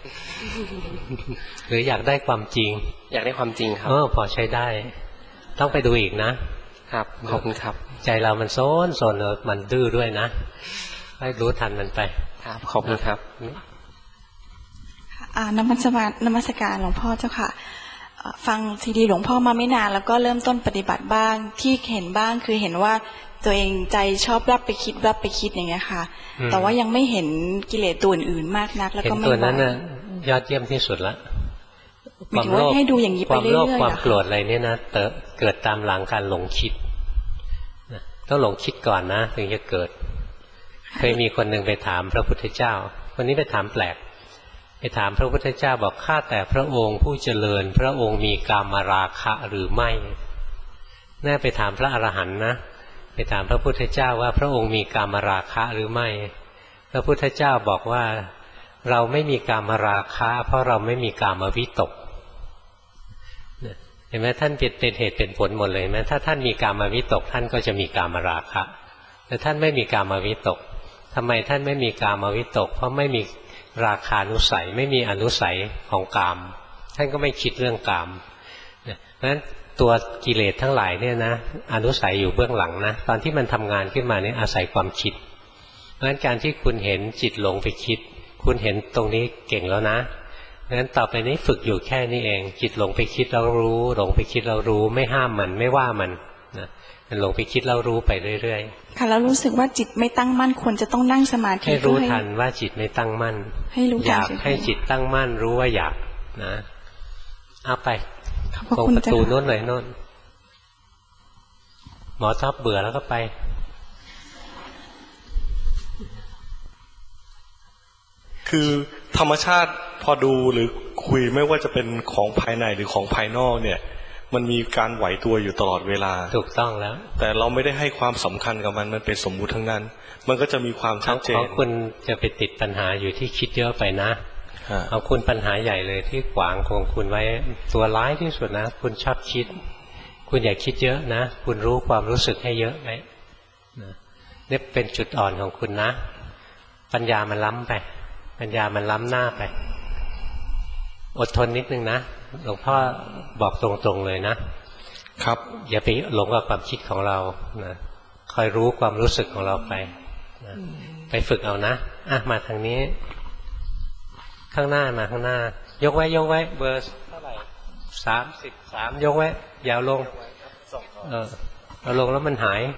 หรืออยากได้ความจริงอยากได้ความจริงครับพอใช้ได้ต้องไปดูอีกนะครับขอบคุณครับใจเรามันโซนมันดื้อด้วยนะให้รู้ทันมันไปครับขอบคุณครับนมัสการหลวงพ่อเจ้าค่ะฟังซีดีหลวงพ่อมาไม่นานแล้วก็เริ่มต้นปฏิบัติบ้างที่เห็นบ้างคือเห็นว่าตัวเองใจชอบรับไปคิดอย่างเงี้ยค่ะแต่ว่ายังไม่เห็นกิเลสตัวอื่นๆมากนักแล้วก็ไม่เห็นตัวนั้นน่ะยอดเยี่ยมที่สุดละความโลภให้ดูอย่างนี้ไปเรื่อยๆความโกรธอะไรเนี่ยนะเกิดตามหลังการหลงคิดต้องหลงคิดก่อนนะถึงจะเกิดเคยมีคนหนึ่งไปถามพระพุทธเจ้าคนนี้ไปถามแปลกไปถามพระพุทธเจ้าบอกข้าแต่พระองค์ผู้เจริญพระองค์มีกามราคะหรือไม่น่าไปถามพระอรหันต์นะไปถามพระพุทธเจ้าว่าพระองค์มีกามราคะหรือไม่พระพุทธเจ้าบอกว่าเราไม่มีกามราคะเพราะเราไม่มีกามวิตกเห็นไหมท่านเป็นเหตุเป็นผลหมดเลยไหมถ้าท่านมีกามวิตกท่านก็จะมีกามราคะแต่ท่านไม่มีกามวิตกทำไมท่านไม่มีกามวิตกเพราะไม่มีราคานุสัยไม่มีอนุสัยของกามท่านก็ไม่คิดเรื่องกามเพราะฉะนั้นตัวกิเลสทั้งหลายเนี่ยนะอนุสัยอยู่เบื้องหลังนะตอนที่มันทำงานขึ้นมาเนี่ยอาศัยความคิดเพราะฉะนั้นการที่คุณเห็นจิตหลงไปคิดคุณเห็นตรงนี้เก่งแล้วนะเพราะฉะนั้นต่อไปนี้ฝึกอยู่แค่นี้เองจิตหลงไปคิดเรารู้หลงไปคิดเรารู้ไม่ห้ามมันไม่ว่ามันนะมันหลงไปคิดเรารู้ไปเรื่อยๆค่ะแล้วรู้สึกว่าจิตไม่ตั้งมั่นควรจะต้องนั่งสมาธิให้รู้ทันว่าจิตไม่ตั้งมั่นอยากให้จิตตั้งมั่นรู้ว่าอยากนะเอาไปตรงประตูโน้นหน่อยโน้นหมอชอบเบื่อแล้วก็ไปคือธรรมชาติพอดูหรือคุยไม่ว่าจะเป็นของภายในหรือของภายนอกเนี่ยมันมีการไหวตัวอยู่ตลอดเวลาถูกต้องแล้วแต่เราไม่ได้ให้ความสำคัญกับมันเป็นสมมุติทั้งนั้นมันก็จะมีความชัดเจนของคุณจะไปติดปัญหาอยู่ที่คิดเยอะไปนะเอาคุณปัญหาใหญ่เลยที่ขวางของคุณไว้ตัวร้ายที่สุดนะคุณชอบคิดคุณอย่าคิดเยอะนะคุณรู้ความรู้สึกให้เยอะไหมนี่เป็นจุดอ่อนของคุณนะปัญญามันล้ำไปปัญญามันล้ำหน้าไปอดทนนิดนึงนะหลวงพ่อบอกตรงๆเลยนะครับอย่าไปหลงกับความคิดของเรานะคอยรู้ความรู้สึกของเราไปนะไปฝึกเอานะมาทางนี้ข้างหน้ามาข้างหน้ายกไว้เบอร์เท่าไหร่33ยกไว้ยาวลงเอาลงแล้วมันหาย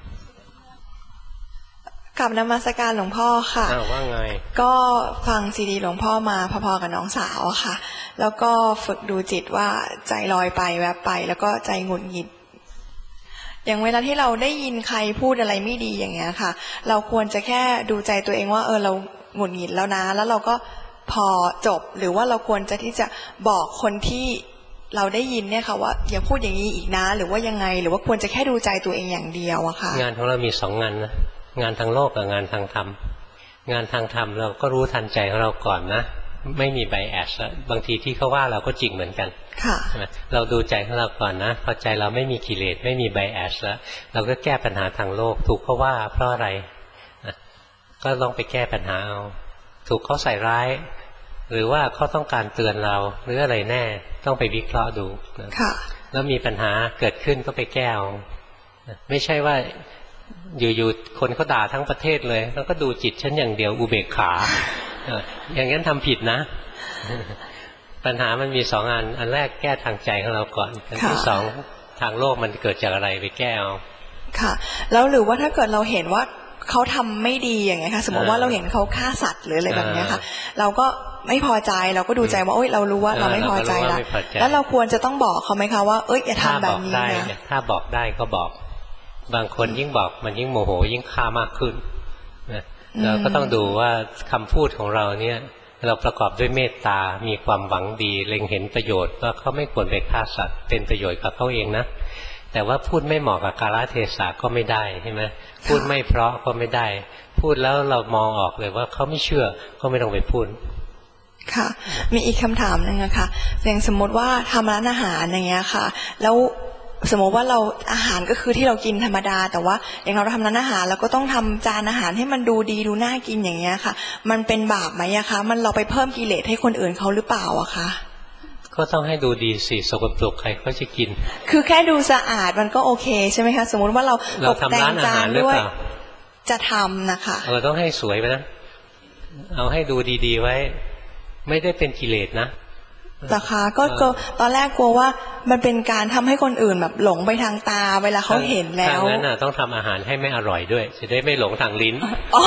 กลับนมัสการหลวงพ่อค่ะว่าไงก็ฟังซีดีหลวงพ่อมาพอๆกับน้องสาวอะค่ะแล้วก็ฝึกดูจิตว่าใจลอยไปแวบไปแล้วก็ใจหงุดหงิดอย่างเวลาที่เราได้ยินใครพูดอะไรไม่ดีอย่างเงี้ยค่ะเราควรจะแค่ดูใจตัวเองว่าเราหงุดหงิดแล้วนะแล้วเราก็พอจบหรือว่าเราควรจะที่จะบอกคนที่เราได้ยินเนี่ยค่ะว่าอย่าพูดอย่างนี้อีกนะหรือว่ายังไงหรือว่าควรจะแค่ดูใจตัวเองอย่างเดียวอะค่ะงานของเรามี2 งานนะงานทางโลกกับงานทางธรรมงานทางธรรมเราก็รู้ทันใจของเราก่อนนะไม่มีไบแอสบางทีที่เขาว่าเราก็จริงเหมือนกันเราดูใจของเราก่อนนะพอใจเราไม่มีกิเลสไม่มีไบแอสแล้วเราก็แก้ปัญหาทางโลกถูกเขาว่าเพราะอะไรก็ลองไปแก้ปัญหาเอาถูกเขาใส่ร้ายหรือว่าเขาต้องการเตือนเราหรืออะไรแน่ต้องไปวิเคราะห์ดูแล้วมีปัญหาเกิดขึ้นก็ไปแก้ไม่ใช่ว่าอยู่ๆคนเขาด่าทั้งประเทศเลยแล้วก็ดูจิตฉันอย่างเดียวอุเบกขาอย่างนั้นทำผิดนะปัญหามันมี2 อันอันแรกแก้ทางใจของเราก่อนอันที่2ทางโลกมันเกิดจากอะไรไปแก้เอาค่ะแล้วหรือว่าถ้าเกิดเราเห็นว่าเขาทำไม่ดีอย่างเงี้ยค่ะสมมติว่าเราเห็นเขาฆ่าสัตว์หรืออะไรแบบเนี้ยค่ะเราก็ไม่พอใจเราก็ดูใจว่าเรารู้ว่าเราไม่พอใจแล้วเราควรจะต้องบอกเขาไหมคะว่าอย่าทำแบบนี้นะถ้าบอกได้ก็บอกบางคนยิ่งบอกมันยิ่งโมโหยิ่งฆ่ามากขึ้นนะเราก็ต้องดูว่าคำพูดของเราเนี่ยเราประกอบด้วยเมตตามีความหวังดีเล็งเห็นประโยชน์ว่าเขาไม่ควรไปฆ่าสัตว์เป็นประโยชน์กับเขาเองนะแต่ว่าพูดไม่เหมาะกับกาลเทศะก็ไม่ได้ใช่ไหมพูดไม่เพราะก็ไม่ได้พูดแล้วเรามองออกเลยว่าเขาไม่เชื่อก็ไม่ต้องไปพูดค่ะมีอีกคำถามนึงนะคะอย่างสมมติว่าทำร้านอาหารอย่างเงี้ยค่ะแล้วสมมติว่าเราอาหารก็คือที่เรากินธรรมดาแต่ว่าอย่างเราทำร้านอาหารเราก็ต้องทำจานอาหารให้มันดูดีดูน่ากินอย่างเงี้ยค่ะมันเป็นบาปไหมอะคะมันเราไปเพิ่มกิเลสให้คนอื่นเขาหรือเปล่าอะคะก็ต้องให้ดูดีสิสกปรกใครเขาจะกินคือแค่ดูสะอาดมันก็โอเคใช่ไหมคะสมมติว่าเราตกแต่งจานด้วยจะทำนะคะเราต้องให้สวยไปนะเอาให้ดูดีๆไว้ไม่ได้เป็นกิเลสนะนะคะก็ตอนแรกกลัวว่ามันเป็นการทำให้คนอื่นแบบหลงไปทางตาเวลาเขาเห็นแล้วทางนั้นน่ะต้องทำอาหารให้ไม่อร่อยด้วยจะได้ไม่หลงทางลิ้น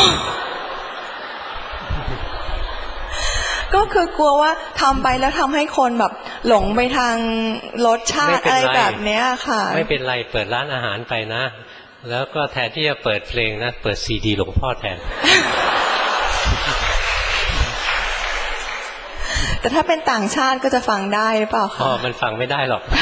ก็คือกลัวว่าทำไปแล้วทำให้คนแบบหลงไปทางรสชาติอะไรแบบเนี้ยค่ะไม่เป็นไรเปิดร้านอาหารไปนะแล้วก็แทนที่จะเปิดเพลงนะเปิดซีดีหลวงพ่อแทนแต่ถ้าเป็นต่างชาติก็จะฟังได้หรือเปล่าคะมันฟังไม่ได้หรอก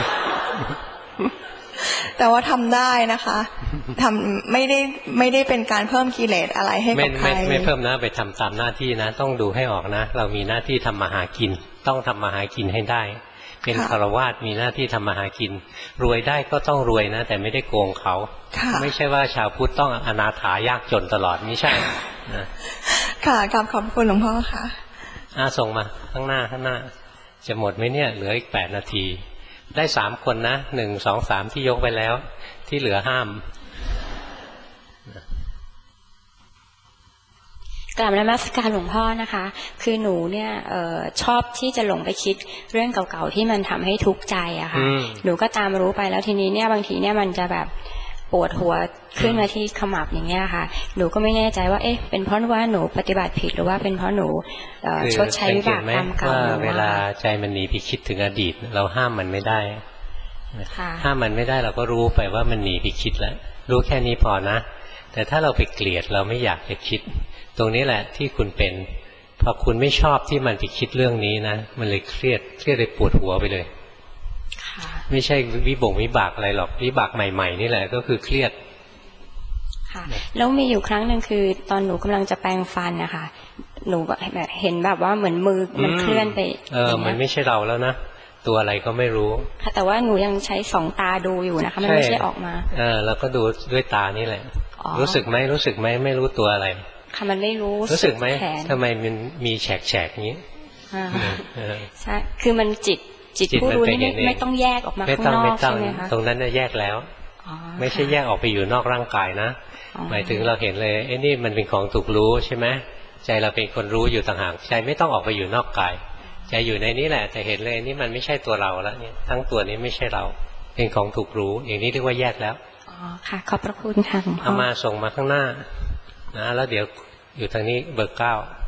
แต่ว่าทำได้นะคะทำไม่ได้เป็นการเพิ่มกิเลสอะไรให้กับใครไม่เพิ่มนะไปทำตามหน้าที่นะต้องดูให้ออกนะเรามีหน้าที่ทำมาหากินต้องทำมาหากินให้ได้เป็นฆราวาสมีหน้าที่ทำมาหากินรวยได้ก็ต้องรวยนะแต่ไม่ได้โกงเขาไม่ใช่ว่าชาวพุทธต้องอนาถายากจนตลอดไม่ใช่นะค่ะขอบคุณหลวงพ่อค่ะส่งมาข้างหน้าจะหมดไหมเนี่ยเหลืออีก8 นาทีได้3 คนนะ1 2 3ที่ยกไปแล้วที่เหลือห้ามกราบนมัสการหลวงพ่อนะคะคือหนูเนี่ยชอบที่จะหลงไปคิดเรื่องเก่าๆที่มันทำให้ทุกข์ใจอะค่ะหนูก็ตามรู้ไปแล้วทีนี้เนี่ยบางทีเนี่ยมันจะแบบปวดหัวขึ้นมาที่ขมับอย่างเงี้ยค่ะหนูก็ไม่แน่ใจว่าเป็นเพราะว่าหนูปฏิบัติผิดหรือว่าเป็นเพราะหนูชดใช้วิบากกรรมเก่าว่าเวลาใจมันหนีไปคิดถึงอดีตเราห้ามมันไม่ได้ห้ามมันไม่ได้เราก็รู้ไปว่ามันหนีไปคิดแล้วรู้แค่นี้พอนะแต่ถ้าเราไปเกลียดเราไม่อยากจะคิดตรงนี้แหละที่คุณเป็นพอคุณไม่ชอบที่มันไปคิดเรื่องนี้นะมันเลยเครียดเลยปวดหัวไปเลยไม่ใช่วิบากอะไรหรอกวิบากใหม่ๆนี่แหละก็คือเครียดค่ะแล้วมีอยู่ครั้งหนึ่งคือตอนหนูกำลังจะแปรงฟันนะคะหนูแบบเห็นแบบว่าเหมือนมือมันเคลื่อนไปมันไม่ใช่เราแล้วนะตัวอะไรก็ไม่รู้ค่ะแต่ว่าหนูยังใช้2 ตาดูอยู่นะคะมันไม่ใช่ออกมาแล้วก็ดูด้วยตานี่แหละรู้สึกไหมไม่รู้ตัวอะไรค่ะมันไม่รู้สึกไหมทำไมมันมีแฉกๆนี้ใช่คือมันจิตผู้รู้นี่ไม่ต้องแยกออกมาข้างนอกใช่ไหมคะตรงนั้นน่ะแยกแล้วไม่ใช่แยกออกไปอยู่นอกร่างกายนะหมายถึงเราเห็นเลยไอ้นี่มันเป็นของถูกรู้ใช่ไหมใจเราเป็นคนรู้อยู่ต่างหากใจไม่ต้องออกไปอยู่นอกกายใจอยู่ในนี้แหละแต่เห็นเลยนี่มันไม่ใช่ตัวเราแล้วเนี่ยทั้งตัวนี้ไม่ใช่เราเป็นของถูกรู้อย่างนี้เรียกว่าแยกแล้วอ๋อค่ะขอบพระคุณค่ะหลวงพ่อเอามาส่งมาข้างหน้านะแล้วเดี๋ยวอยู่ทางนี้เบอร์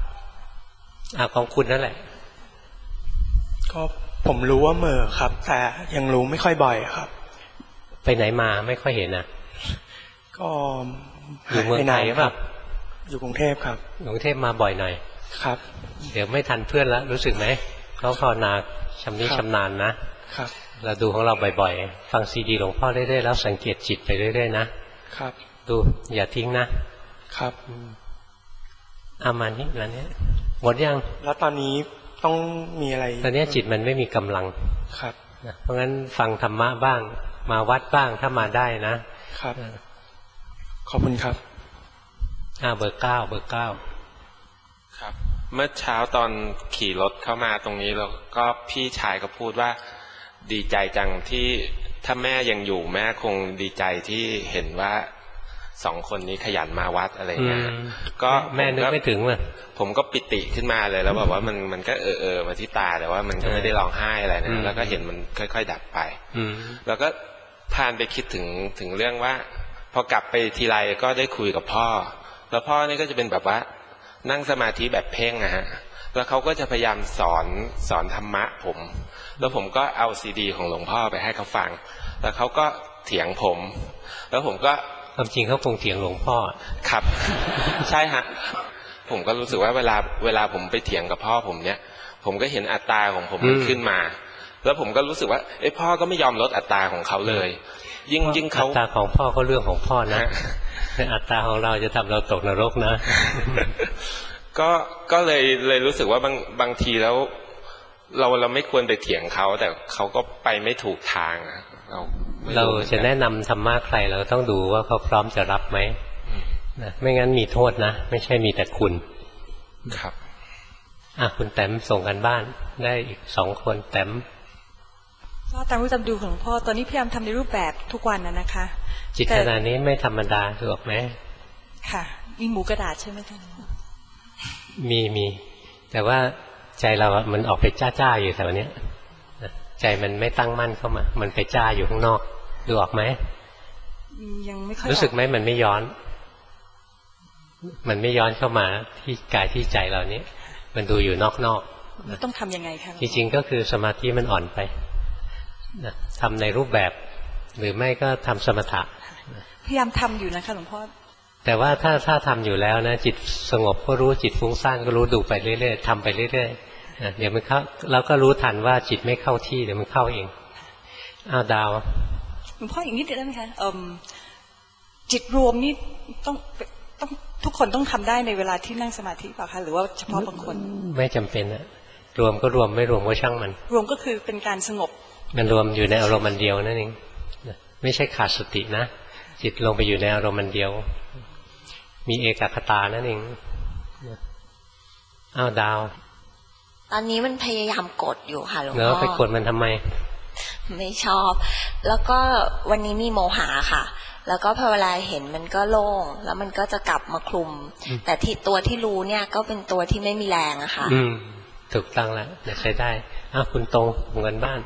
9ของคุณนั่นแหละก็ผมรู้ว่าเหม่อครับแต่ยังรู้ไม่ค่อยบ่อยครับไปไหนมาไม่ค่อยเห็นนะก็อยู่เมืองไทยป่ะอยู่กรุงเทพครับกรุงเทพมาบ่อยหน่อยครับเดี๋ยวไม่ทันเพื่อนแล้วรู้สึกไหมเขาภาวนาชำนิชำนาญนะครับเราดูของเราบ่อยๆฟังซีดีหลวงพ่อเรื่อยๆแล้วสังเกตจิตไปเรื่อยๆนะครับดูอย่าทิ้งนะครับอามานี่แล้วเนี้ยหมดยังแล้วตอนนี้ต้องมีอะไรตอนนี้จิตมันไม่มีกำลังครับเพราะงั้นฟังธรรมะบ้างมาวัดบ้างถ้ามาได้นะครับขอบคุณครับเบอร์ 9เบอร์ 9 ครับเมื่อเช้าตอนขี่รถเข้ามาตรงนี้แล้วก็พี่ชายก็พูดว่าดีใจจังที่ถ้าแม่ยังอยู่แม่คงดีใจที่เห็นว่า2 คนนี้ขยันมาวัดอะไรเงี้ยก็แม่นึกไม่ถึงเลยผมก็ปิติขึ้นมาเลยแล้วแบบว่ามันก็มาที่ตาแต่ว่ามันก็ไม่ได้ร้องไห้อะไรนะแล้วก็เห็นมันค่อยๆดับไปแล้วก็พานไปคิดถึงเรื่องว่าพอกลับไปทีไรก็ได้คุยกับพ่อแล้วพ่อนี่ก็จะเป็นแบบว่านั่งสมาธิแบบเพ่งนะฮะแล้วเขาก็จะพยายามสอนธรรมะผมแล้วผมก็เอาซีดีของหลวงพ่อไปให้เขาฟังแล้วเขาก็เถียงผมแล้วผมก็ความจริงเขาคงเถียงหลวงพ่อครับ ใช่ฮะผมก็รู้สึกว่าเวลาผมไปเถียงกับพ่อผมเนี่ยผมก็เห็นอัตตาของผมมันขึ้นมาแล้วผมก็รู้สึกว่าพ่อก็ไม่ยอมลดอัตตาของเขาเลยยิ่งเขาอัตตาของพ่อก็เรื่องของพ่อนะแต่อัตตาของเราจะทำเราตกนรกนะก็เลยรู้สึกว่าบางทีแล้วเราไม่ควรไปเถียงเขาแต่เขาก็ไปไม่ถูกทางเราจะแนะนำธรรมะใครเราต้องดูว่าเขาพร้อมจะรับไหมนะไม่งั้นมีโทษนะไม่ใช่มีแต่คุณครับคุณแต้มส่งกันบ้านได้อีก2 คนแต้มก็ตามรู้จำดูของหลวงพ่อตอนนี้พยายามทำในรูปแบบทุกวันนะคะจิตขณะนี้ไม่ธรรมดาถูกไหมค่ะมีหมูกระดาษใช่ไหมคะมีแต่ว่าใจเรามันออกไปจ้าอยู่แถวนี้ใจมันไม่ตั้งมั่นเข้ามามันไปจ้าอยู่ข้างนอกดูออกไหมยังไม่ค่อยรู้สึกไหมมันไม่ย้อนเข้ามาที่กายที่ใจเรานี้มันดูอยู่นอกต้องทำยังไงคะจริงๆก็คือสมาธิมันอ่อนไปทำในรูปแบบหรือไม่ก็ทำสมถะพยายามทำอยู่นะคะหลวงพ่อแต่ว่าถ้าทำอยู่แล้วนะจิตสงบก็รู้จิตฟุ้งซ่านก็รู้ดูไปเรื่อยๆทำไปเรื่อยๆเดี๋ยวมันเข้าเราก็รู้ทันว่าจิตไม่เข้าที่เดี๋ยวมันเข้าเองดาวหลวงพ่ออีกนิดเดียวได้ไหมคะจิตรวมนี่ต้องทุกคนต้องทำได้ในเวลาที่นั่งสมาธิเปล่าคะหรือว่าเฉพาะบางคนไม่จำเป็นอะรวมก็รวมไม่รวมก็ช่างมันรวมก็คือเป็นการสงบมันรวมอยู่ในอารมณ์เดียวนั่นเองไม่ใช่ขาดสตินะจิตลงไปอยู่ในอารมณ์เดียวมีเอกคตานั่นเองดาวตอนนี้มันพยายามกดอยู่ค่ะหลวงพ่อแล้วไปกดมันทำไมไม่ชอบแล้วก็วันนี้มีโมหะค่ะแล้วก็พอเวลาเห็นมันก็โล่งแล้วมันก็จะกลับมาคลุมแต่ตัวที่รู้เนี่ยก็เป็นตัวที่ไม่มีแรงอะค่ะถูกตั้งแล้วใช้ได้คุณตรงเงินบ้าน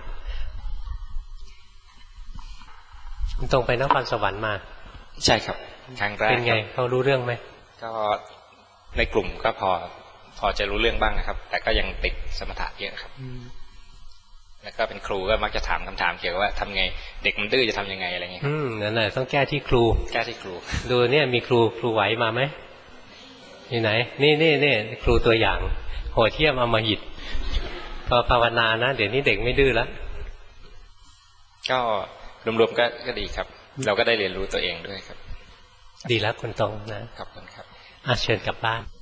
คุณตรงไปนครสวรรค์มาใช่ครับครั้งแรกเป็นไงเขารู้เรื่องไหมก็ในกลุ่มก็พอจะรู้เรื่องบ้างนะครับแต่ก็ยังติดสมถะเยอะครับแล้วก็เป็นครูก็มักจะถามคำถามเกี่ยวกับว่าทำไงเด็กมันดื้อจะทำยังไงอะไรเงี้ยนั่นแหละต้องแก้ที่ครูดูเนี่ยมีครูไหวมาไหมที่ไหนนี่ครูตัวอย่างโหดเหี้ยมอำมหิตพอภาวนานะเดี๋ยวนี้เด็กไม่ดื้อแล้วก็รวมๆก็ดีครับเราก็ได้เรียนรู้ตัวเองด้วยครับดีแล้วคุณตรงนะขอบคุณครับเชิญกลับบ้าน